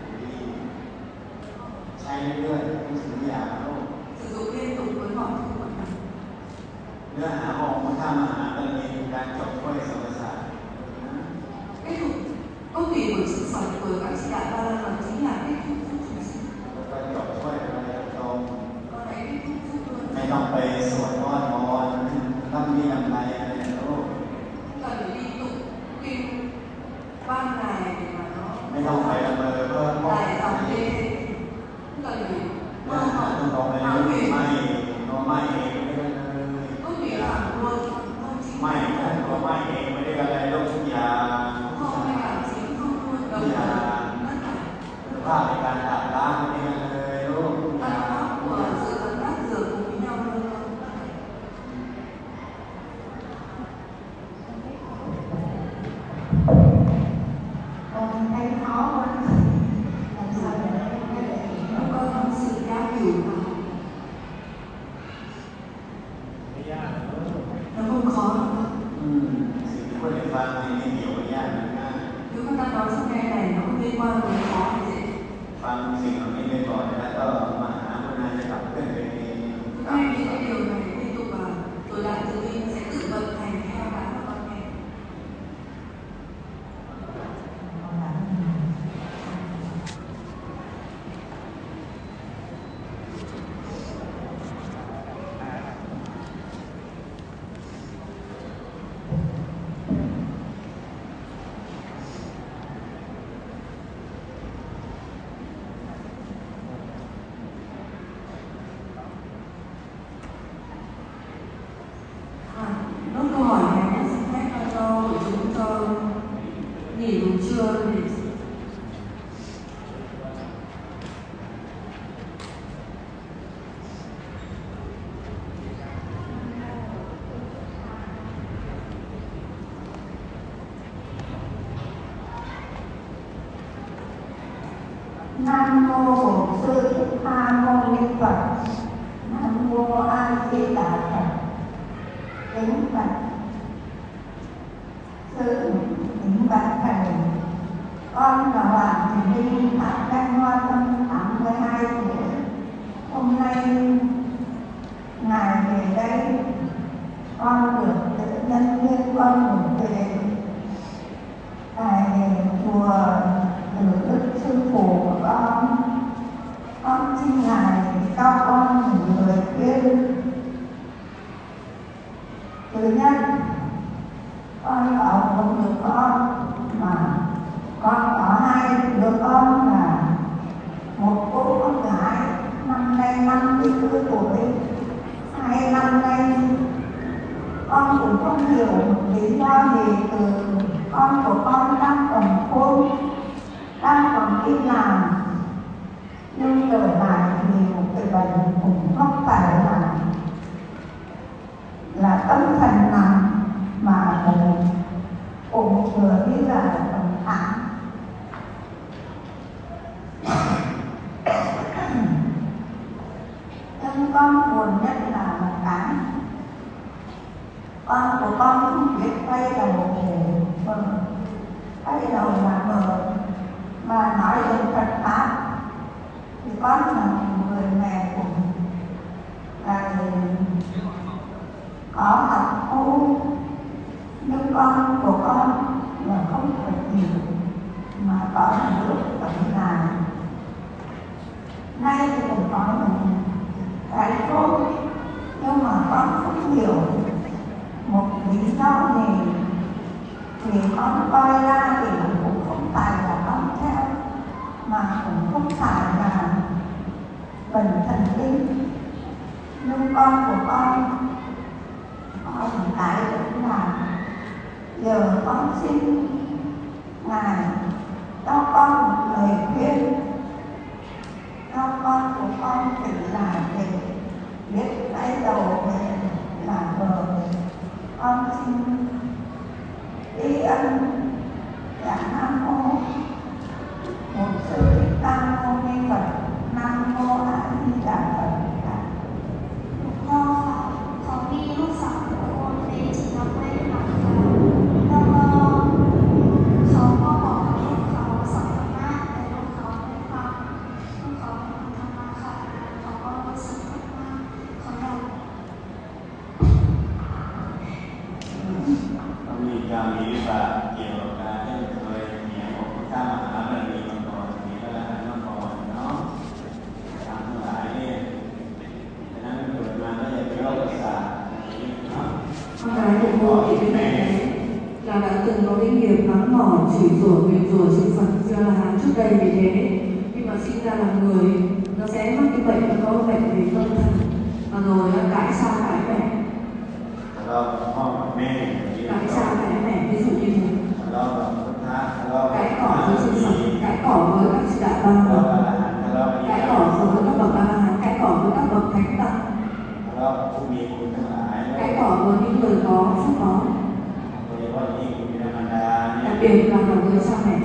ใช้เรื่อยๆทุกสิ่งทุกอย่างลูก sử dụng liên tục với mọi thứ mọi mặt. เนื้อหาของพระธรรมมหาบารมีการจบช่วยสมศาสตร์ Kết thúc cốt tủy của chư Phật của các chị đại ba la Phật chính là kết thúc giúp chúng sinh. แล้วก็จบช่วยอะไรตรง Con ấy kết thúc giúp luôn. ไม่ต้องไปสวดอ้อนวอนต้องมีลำไรอะไรลูก Không cần phải đi tụng kinh ban ngày để mà nó ไม่ต้องไปละเมอเพิ่ม dài dòng lên. Không cần phải เนื้ mơ อหาต้องตรง mộng ไป háo เลย huyền. ไม่ตัวไม่เองไม่ได้เลย Cốt tủy thẳng luôn không chính ไม่ท่านตัวไม่เองไม่ได้อะไรลูกทุกอย่าง không hay cảm chính không luôn ทุ đồng กอย่าง tất cả ภาพในการตัดล้างไม่ได้เลยลูก văn pháp của sự tận tác dựa cùng với nhau luôn không? Con thấy khó quá, làm sao để để để Không có những sự giao hiểu mà nó không khó đâu. อืมสิ่งที่คนได้ฟังในนี้เกี่ยวกับยากนะง่าย Nếu các ta nói trong ngày này nó không liên quan tới khó hay dễ. ฟังสิ่งเหล่านี้ไปก่อนแล้วก็มาหาคุณนายจะกลับขึ้นไปเอง Nghe những cái điều này liên tục vào rồi đại từ bi sẽ tự vận hành theo cái mà con nghe. con làm cái này. Nam mô Bổn Sư Thích Ca Mâu Ni Phật. Nam mô A Di Đà Phật. Kính bạch sư, kính bạch thầy, con là Hoàng Thị Linh, Phạm Đăng Hoa Tâm, tám mươi hai tuổi. Hôm nay ngài về đây, con được tự nhân duyên con được về tại chùa Từ Đức Sư Phụ của con. Con xin ngài cho con những lời khuyên. Thứ nhất, con có một đứa con mà con có hai đứa con là một cô con gái năm nay năm mươi tư tuổi, hai năm nay con cũng không hiểu một lý do gì từ con của con đang còn khôn, đang còn đi làm, nhưng trở lại vì một cái bệnh cũng không phải là là tâm thần nặng mà cũng cũng vừa như là bệnh thẳng. Nhưng con buồn nhất là một cái con của con không biết quay đầu để mờ, quay đầu là mờ, mà nói đến Phật pháp thì con là một người mẹ của là có học ô, nhưng con của con là không phải nhiều mà có một lúc vẫn là nay thì cũng có một cái cô, nhưng mà con không hiểu một lý do gì thì con coi ra thì cũng không phải là con theo, mà cũng không phải là bệnh thần kinh, nhưng con của con có một cái cũng là giờ con xin ngài cho con một lời khuyên, cho con của con tỉnh lại để biết cái đầu về là bờ. Con xin tri ân dạ Nam mô Bổn Sư Thích Ca Mâu Ni Phật. Nam mô A Di Đà Phật. Con có đi lúc sáu tuổi thì chỉ học lên họcแล้วก็เขาก็บอกให้เขาสอนธรรมะแต่ลูกเขาไม่ฟังลูกเขาไม่ฟังธรรมะค่ะเขาก็รู้สึกว่าเขาอยากมีการมีวิบากเกี่ยวกับการที่เคยเหนียวของพระเจ้ามหาบารมีมาก่อนมีพระอรหันต์มาก่อนเนาะทางทั้งหลายเนี่ยฉะนั้นเกิดมาก็จะเป็นโรคประสาทเนาะ Con gái của cô thì bên cạnh đấy là đã từng có cái nghiệp mắng mỏ, chửi rủa, nguyền rủa chửi Phật chưa là hàng trước đây vì thế khi mà sinh ra là người nó sẽ mắc cái bệnh, nó có bệnh về tâm thần và rồi nó cãi xa cãi mẹ, cãi xa cãi mẹ, ví dụ như thế, cãi cỏ với sự sống, cãi cỏ với các sư đại băng, cãi cỏ với các bậc a la hán, cãi cỏ với các bậc thánh tăng, cãi cỏ với những người có phúc báo, đặc biệt là với cha mẹ.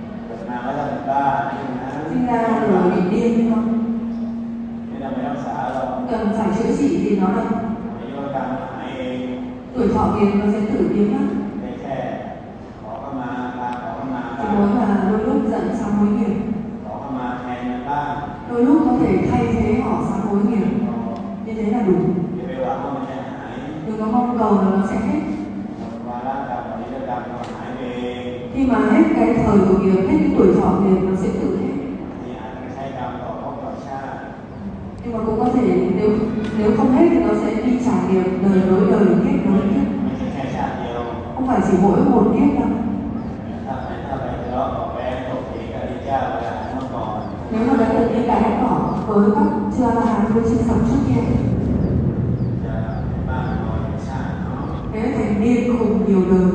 Sinh ra rồi bị điên không? Cần phải chữa trị gì nó đâu. Tuổi thọ kiệt nó sẽ tự biến mất. Chỉ muốn là đôi lúc giận sang hối nghiệp, đôi lúc có thể thay thế họ sang hối nghiệp, như thế là đủ. Đừng có mong cầu là nó sẽ hết. Khi mà hết cái thời của nghiệp, hết cái tuổi thọ nghiệp nó sẽ tự hết. Nhưng mà cũng có thể nếu nếu không hết thì nó sẽ đi trả nghiệp đời nối đời kiếp nối kiếp. Không phải chỉ mỗi một kiếp đâu. Nếu mà đã từng đi cái cỏ với các chư A La Hán với chư Phật trước kia, thế thành điên khùng nhiều đời.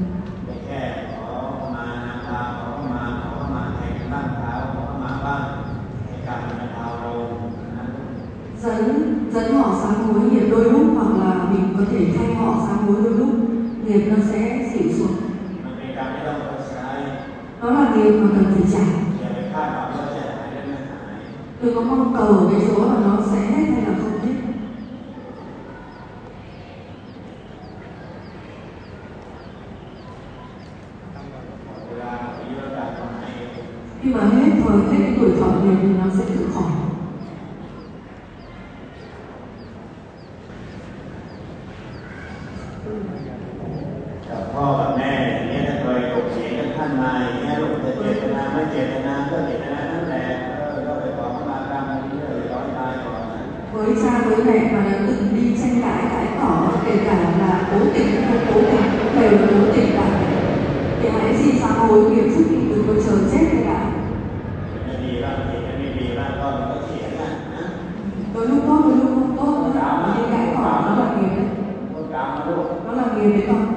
Dẫn dẫn họ sang hối nghiệp đôi lúc, hoặc là mình có thể thay họ sang hối đôi lúc, nghiệp nó sẽ xỉu xuống. Đó là nghiệp mà cần phải trả. Đừng có mong cầu cái số mà nó sẽ hết hay là không hết. Khi mà hết thời hết cái tuổi thọ này thì nó sẽ tự khỏi. กับพ่อกับแม่อย่างนี้ถ้าเคยถกเถียงกันท่านมาอย่างนี้ลูกจะเจตนาไม่เจตนาก็เจตนานั่นแหละเออก็ไปขอขมากรรมนี้เลยร้อยตายก่อนนะ Với cha với mẹ mà đã từng đi tranh cãi cãi cỏ, kể cả là cố tình hay không cố tình, đều là cố tình cả, thì hãy xin sám hối nghiệp trước khi đừng có chờ chết các bạn. Đi bạn thì đi đi bạn con có chuyện à? Đôi lúc tốt, đôi lúc không tốt, đi cãi cỏ nó là nghiệp đấy. Nó là nghiệp đấy con.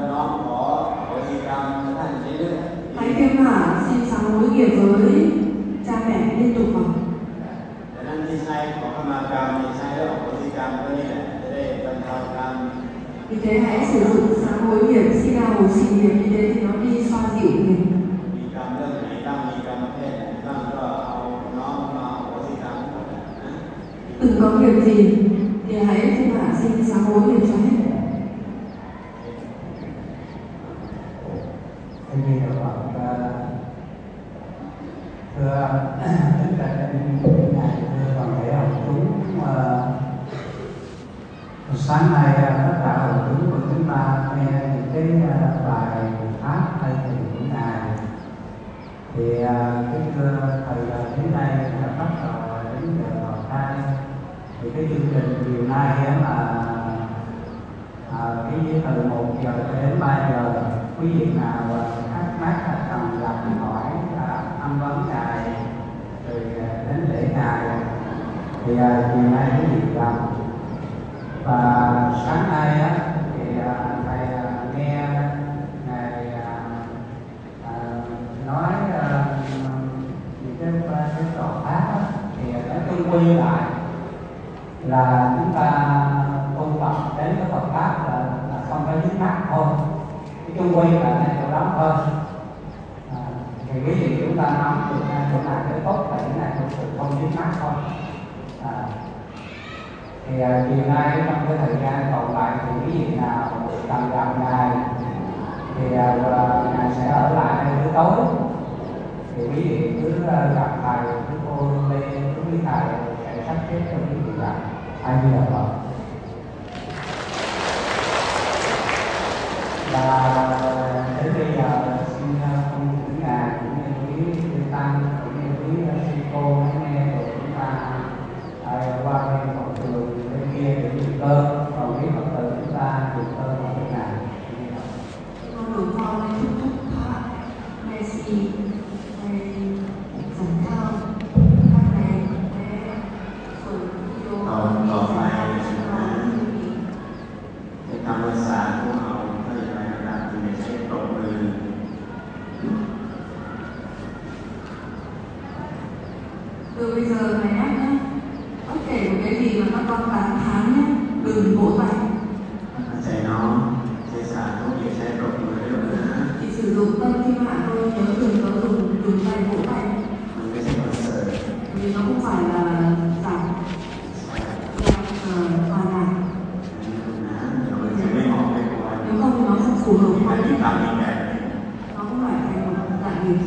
Hãy kiêm hạ xin sám hối nghiệp với cha mẹ liên tục vào. Vì thế hãy sử dụng sám hối nghiệp, xin đau hồi sinh nghiệp, như thế thì nó đi xoa dịu nghiệp. Từng có nghiệp gì thì hãy kiêm hạ xin sám hối nghiệp cho hết. Thưa quý vị và thưa tất cả các ngài, thưa toàn thể học chúng, sáng nay tất cả học chúng của chúng ta nghe những cái bài pháp hay thì của ngài thì cái thời giờ đến đây đã bắt đầu đến giờ vào thai thì cái chương trình chiều nay là à, cái từ một giờ đến ba giờ quý vị nào thắc mắc cần gặp hỏi tham vấn ngài rồi đến lễ ngài thì chiều nay quý vị gặp. Và sáng nay á, thì thầy nghe ngài nói những cái cái trò pháp thì nói chung quy lại là chúng ta tu tập đến cái Phật pháp là, là không phải dính mắc thôi, cái chung quy là cái chỗ đó thôi. À, thì quý vị chúng ta nắm được chỗ nào cái tốt là cái này không dính mắc thôi. À, thì chiều nay trong cái thời gian còn lại thì quý vị nào cần gặp ngài thì uh, ngài sẽ ở lại đây buổi tối, thì quý vị cứ gặp thầy, cứ cô Lê, cứ quý thầy sẽ sắp xếp cho quý vị gặp. Ai như là Phật. Và đến bây giờ xin không những ngài cũng như quý sư tăng cũng như quý sư cô nghe rồi chúng ta qua bên Phật trường bên kia để dùng cơm, còn quý Phật tử chúng ta dùng cơm ở bên này. Con được con lên thúc thúc thọ, Messi, hay dẫn theo các này để phường vô. Còn còn phải cái tham gia xã của họ phải phải làm thì mình sẽ trộn từ từ bây giờ này nhé, bất kể một cái gì mà các con tám tháng nhé, đừng vỗ tay. Chạy nó, chạy xã không chịu chạy trộn người đâu nữa. Chỉ sử dụng tâm kim hạ thôi, nhớ đừng có dùng dùng tay vỗ tay. Mình cái gì mà sợ. Vì nó không phải là giảm hòa nhạc. Nếu không thì nó không phù hợp.